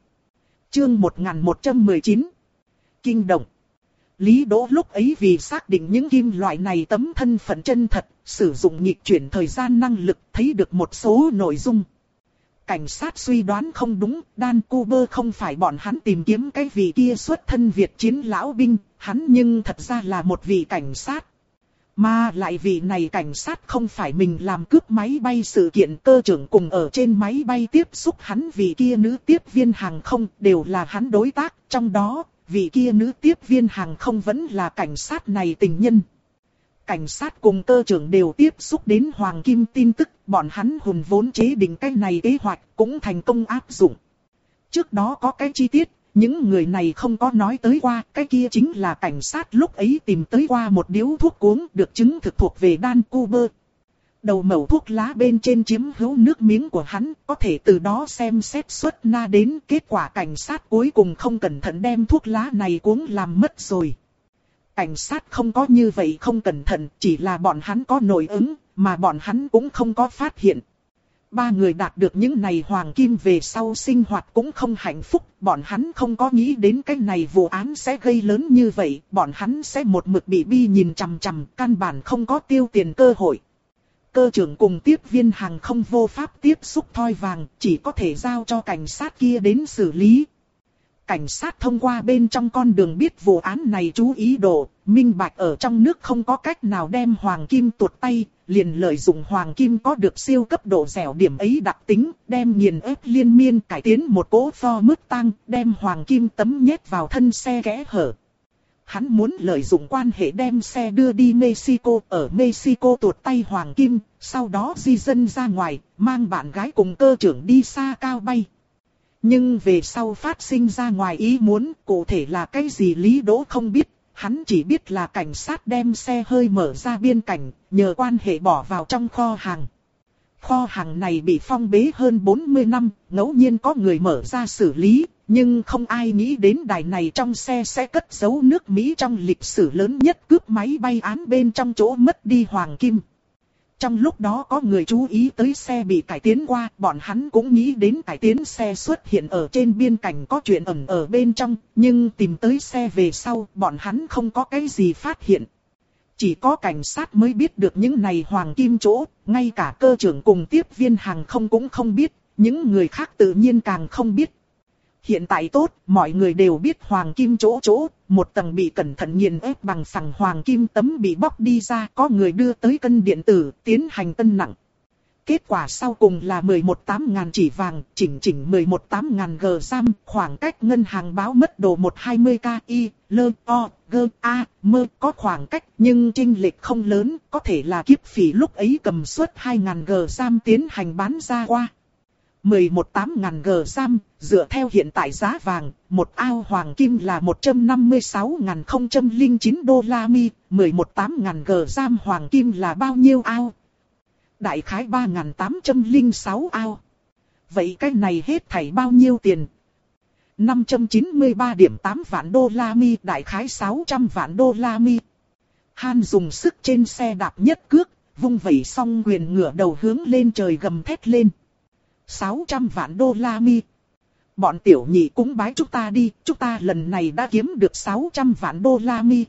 Chương một nghìn một trăm mười chín. Kinh động. Lý Đỗ lúc ấy vì xác định những kim loại này tấm thân phận chân thật, sử dụng nghịch chuyển thời gian năng lực, thấy được một số nội dung. Cảnh sát suy đoán không đúng, Dan Cooper không phải bọn hắn tìm kiếm cái vị kia xuất thân Việt chiến lão binh, hắn nhưng thật ra là một vị cảnh sát. Mà lại vị này cảnh sát không phải mình làm cướp máy bay sự kiện, cơ trưởng cùng ở trên máy bay tiếp xúc hắn vị kia nữ tiếp viên hàng không đều là hắn đối tác, trong đó vị kia nữ tiếp viên hàng không vẫn là cảnh sát này tình nhân. cảnh sát cùng cơ trưởng đều tiếp xúc đến hoàng kim tin tức, bọn hắn hùn vốn chế định cái này kế hoạch cũng thành công áp dụng. Trước đó có cái chi tiết, những người này không có nói tới qua, cái kia chính là cảnh sát lúc ấy tìm tới qua một điếu thuốc uống được chứng thực thuộc về Dan Cooper. Đầu mẩu thuốc lá bên trên chiếm hữu nước miếng của hắn, có thể từ đó xem xét xuất na đến kết quả cảnh sát cuối cùng không cẩn thận đem thuốc lá này cuống làm mất rồi. Cảnh sát không có như vậy không cẩn thận, chỉ là bọn hắn có nội ứng, mà bọn hắn cũng không có phát hiện. Ba người đạt được những này hoàng kim về sau sinh hoạt cũng không hạnh phúc, bọn hắn không có nghĩ đến cái này vụ án sẽ gây lớn như vậy, bọn hắn sẽ một mực bị bi nhìn chằm chằm, căn bản không có tiêu tiền cơ hội. Cơ trưởng cùng tiếp viên hàng không vô pháp tiếp xúc thoi vàng, chỉ có thể giao cho cảnh sát kia đến xử lý. Cảnh sát thông qua bên trong con đường biết vụ án này chú ý độ, minh bạch ở trong nước không có cách nào đem hoàng kim tuột tay, liền lợi dụng hoàng kim có được siêu cấp độ dẻo điểm ấy đặc tính, đem nghiền ép liên miên cải tiến một cỗ Ford Mustang, đem hoàng kim tấm nhét vào thân xe kẽ hở. Hắn muốn lợi dụng quan hệ đem xe đưa đi Mexico, ở Mexico tuột tay hoàng kim, sau đó di dân ra ngoài, mang bạn gái cùng cơ trưởng đi xa cao bay. Nhưng về sau phát sinh ra ngoài ý muốn, cụ thể là cái gì Lý Đỗ không biết, hắn chỉ biết là cảnh sát đem xe hơi mở ra biên cảnh, nhờ quan hệ bỏ vào trong kho hàng. Kho hàng này bị phong bế hơn bốn mươi năm, ngẫu nhiên có người mở ra xử lý, nhưng không ai nghĩ đến đài này trong xe sẽ cất giấu nước Mỹ trong lịch sử lớn nhất cướp máy bay án bên trong chỗ mất đi hoàng kim. Trong lúc đó có người chú ý tới xe bị cải tiến qua, bọn hắn cũng nghĩ đến cải tiến xe xuất hiện ở trên biên cảnh có chuyện ẩn ở bên trong, nhưng tìm tới xe về sau, bọn hắn không có cái gì phát hiện. Chỉ có cảnh sát mới biết được những này hoàng kim chỗ, ngay cả cơ trưởng cùng tiếp viên hàng không cũng không biết, những người khác tự nhiên càng không biết. Hiện tại tốt, mọi người đều biết hoàng kim chỗ chỗ, một tầng bị cẩn thận nghiền ép bằng phẳng hoàng kim tấm bị bóc đi ra, có người đưa tới cân điện tử, tiến hành cân nặng. Kết quả sau cùng là mười một tám ngàn chỉ vàng, chỉnh chỉnh mười một tám ngàn gram, khoảng cách ngân hàng báo mất đồ một trăm hai mươi k i, l, o, g, a, mơ, có khoảng cách, nhưng chênh lệch không lớn, có thể là kiếp phỉ lúc ấy cầm suất hai ngàn gram tiến hành bán ra qua. mười một tám ngàn gram, dựa theo hiện tại giá vàng, một ao hoàng kim là một trăm năm mươi sáu nghìn không trăm lẻ chín đô la Mi, mười một tám ngàn gram hoàng kim là bao nhiêu ao? Đại khái ba nghìn tám trăm lẻ sáu ao. Vậy cái này hết thảy bao nhiêu tiền? năm trăm chín mươi ba phẩy tám vạn đô la Mi, đại khái sáu trăm vạn đô la Mi. Han dùng sức trên xe đạp nhất cước, vung vẩy xong quyền ngửa đầu hướng lên trời gầm thét lên. sáu trăm vạn đô la Mi. Bọn tiểu nhị cúng bái chúng ta đi, chúng ta lần này đã kiếm được sáu trăm vạn đô la Mi.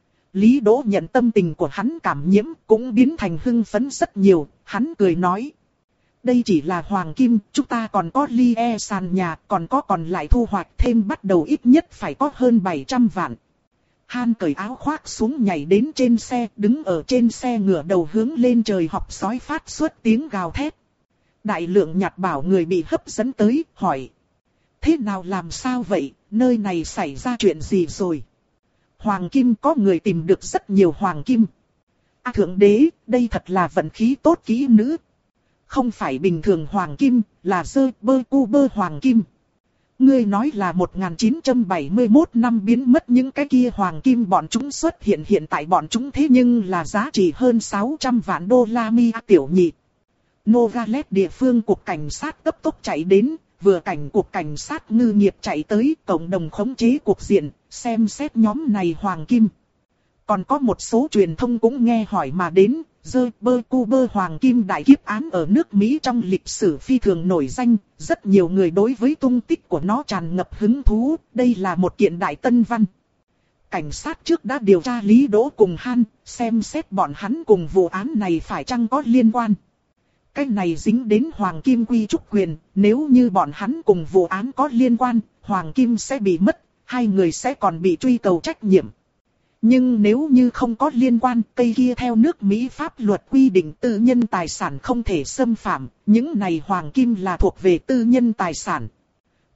Lý Đỗ nhận tâm tình của hắn cảm nhiễm, cũng biến thành hưng phấn rất nhiều, hắn cười nói. Đây chỉ là hoàng kim, chúng ta còn có ly e sàn nhà, còn có còn lại thu hoạch thêm bắt đầu ít nhất phải có hơn bảy trăm vạn. Han cởi áo khoác xuống nhảy đến trên xe, đứng ở trên xe ngửa đầu hướng lên trời học sói phát xuất tiếng gào thét. Đại lượng nhặt bảo người bị hấp dẫn tới, hỏi. Thế nào làm sao vậy, nơi này xảy ra chuyện gì rồi? Hoàng kim có người tìm được rất nhiều hoàng kim. À, thượng đế, đây thật là vận khí tốt kỹ nữ. Không phải bình thường hoàng kim, là dơ bơ cu bơ hoàng kim. Ngươi nói là một nghìn chín trăm bảy mươi mốt năm biến mất những cái kia hoàng kim bọn chúng xuất hiện hiện tại bọn chúng thế nhưng là giá trị hơn sáu trăm vạn đô la Mi. Tiểu nhị. Nogales địa phương cục cảnh sát cấp tốc chạy đến, vừa cảnh cục cảnh sát ngư nghiệp chạy tới, cộng đồng khống chế cục diện, xem xét nhóm này hoàng kim. Còn có một số truyền thông cũng nghe hỏi mà đến, dơ bơ cu bơ hoàng kim đại kiếp án ở nước Mỹ trong lịch sử phi thường nổi danh, rất nhiều người đối với tung tích của nó tràn ngập hứng thú, đây là một kiện đại tân văn. Cảnh sát trước đã điều tra Lý Đỗ cùng Han, xem xét bọn hắn cùng vụ án này phải chăng có liên quan. Cái này dính đến Hoàng Kim quy trúc quyền, nếu như bọn hắn cùng vụ án có liên quan, Hoàng Kim sẽ bị mất, hai người sẽ còn bị truy cầu trách nhiệm. Nhưng nếu như không có liên quan, cây kia theo nước Mỹ pháp luật quy định tư nhân tài sản không thể xâm phạm, những này Hoàng Kim là thuộc về tư nhân tài sản.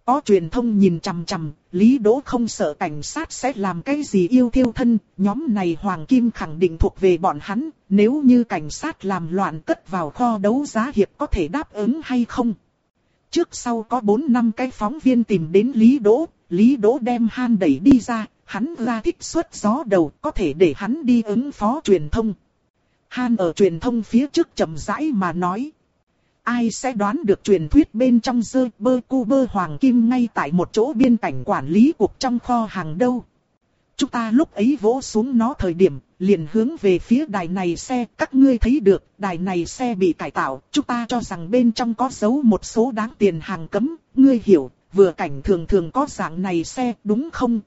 Có truyền thông nhìn chằm chằm, Lý Đỗ không sợ cảnh sát sẽ làm cái gì yêu thiêu thân, nhóm này hoàng kim khẳng định thuộc về bọn hắn, nếu như cảnh sát làm loạn cất vào kho đấu giá hiệp có thể đáp ứng hay không. Trước sau có bốn năm cái phóng viên tìm đến Lý Đỗ, Lý Đỗ đem Han đẩy đi ra, hắn ra thích xuất gió đầu, có thể để hắn đi ứng phó truyền thông. Han ở truyền thông phía trước chậm rãi mà nói. Ai sẽ đoán được truyền thuyết bên trong dơ bơ cu bơ hoàng kim ngay tại một chỗ biên cảnh quản lý cục trong kho hàng đâu. Chúng ta lúc ấy vỗ xuống nó thời điểm, liền hướng về phía đài này xe, các ngươi thấy được, đài này xe bị cải tạo, chúng ta cho rằng bên trong có giấu một số đáng tiền hàng cấm, ngươi hiểu, vừa cảnh thường thường có dạng này xe, đúng không?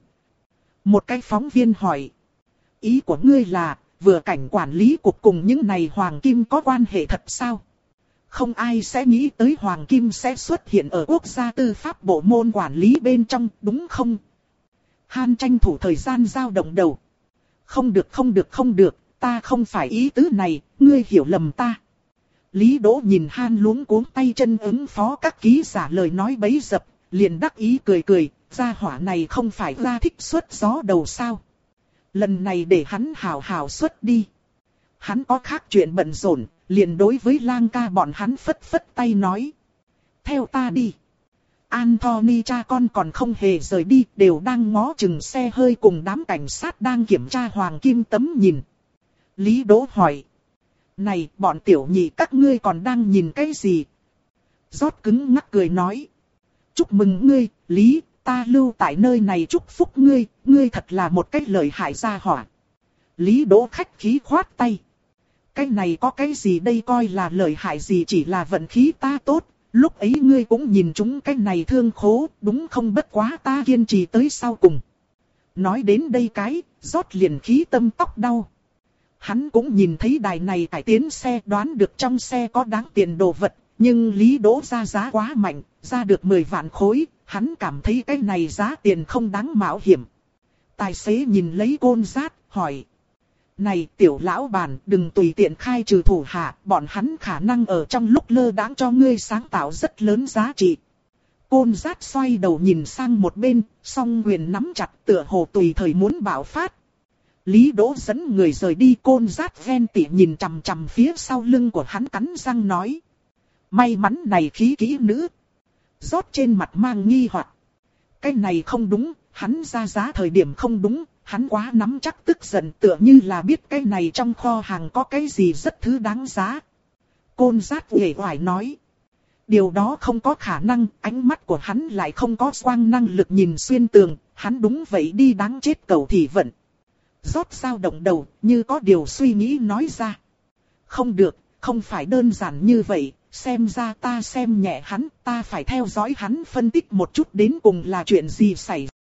Một cái phóng viên hỏi. Ý của ngươi là, vừa cảnh quản lý cục cùng những này hoàng kim có quan hệ thật sao? Không ai sẽ nghĩ tới hoàng kim sẽ xuất hiện ở quốc gia tư pháp bộ môn quản lý bên trong, đúng không? Han tranh thủ thời gian giao động đầu. Không được không được không được, ta không phải ý tứ này, ngươi hiểu lầm ta. Lý Đỗ nhìn Han luống cuống tay chân ứng phó các ký giả lời nói bấy dập, liền đắc ý cười cười, gia hỏa này không phải ra thích xuất gió đầu sao. Lần này để hắn hào hào xuất đi. Hắn có khác chuyện bận rộn, liền đối với Lang ca bọn hắn phất phất tay nói. Theo ta đi. Anthony cha con còn không hề rời đi, đều đang ngó chừng xe hơi cùng đám cảnh sát đang kiểm tra hoàng kim tấm nhìn. Lý Đỗ hỏi. Này, bọn tiểu nhị các ngươi còn đang nhìn cái gì? Rót cứng ngắc cười nói. Chúc mừng ngươi, Lý, ta lưu tại nơi này chúc phúc ngươi, ngươi thật là một cái lợi hại gia hỏa. Lý Đỗ khách khí khoát tay. Cái này có cái gì đây coi là lợi hại gì, chỉ là vận khí ta tốt. Lúc ấy ngươi cũng nhìn chúng cái này thương khố, đúng không, bất quá ta kiên trì tới sau cùng. Nói đến đây cái, rót liền khí tâm tóc đau. Hắn cũng nhìn thấy đài này cải tiến xe, đoán được trong xe có đáng tiền đồ vật, nhưng Lý Đỗ ra giá quá mạnh, ra được mười vạn khối, hắn cảm thấy cái này giá tiền không đáng mạo hiểm. Tài xế nhìn lấy côn rát, hỏi. Này tiểu lão bản, đừng tùy tiện khai trừ thủ hạ, bọn hắn khả năng ở trong lúc lơ đãng cho ngươi sáng tạo rất lớn giá trị. Côn rát xoay đầu nhìn sang một bên, song quyền nắm chặt tựa hồ tùy thời muốn bạo phát. Lý Đỗ dẫn người rời đi, côn rát ven tỉ nhìn chằm chằm phía sau lưng của hắn cắn răng nói. May mắn này khí kỹ nữ. Rót trên mặt mang nghi hoặc. Cái này không đúng, hắn ra giá thời điểm không đúng. Hắn quá nắm chắc tức giận, tựa như là biết cái này trong kho hàng có cái gì rất thứ đáng giá. Côn rát uể oải nói. Điều đó không có khả năng, ánh mắt của hắn lại không có quang năng lực nhìn xuyên tường, hắn đúng vậy đi đáng chết cầu thị vận. Rót dao động đầu, như có điều suy nghĩ nói ra. Không được, không phải đơn giản như vậy, xem ra ta xem nhẹ hắn, ta phải theo dõi hắn phân tích một chút đến cùng là chuyện gì xảy ra.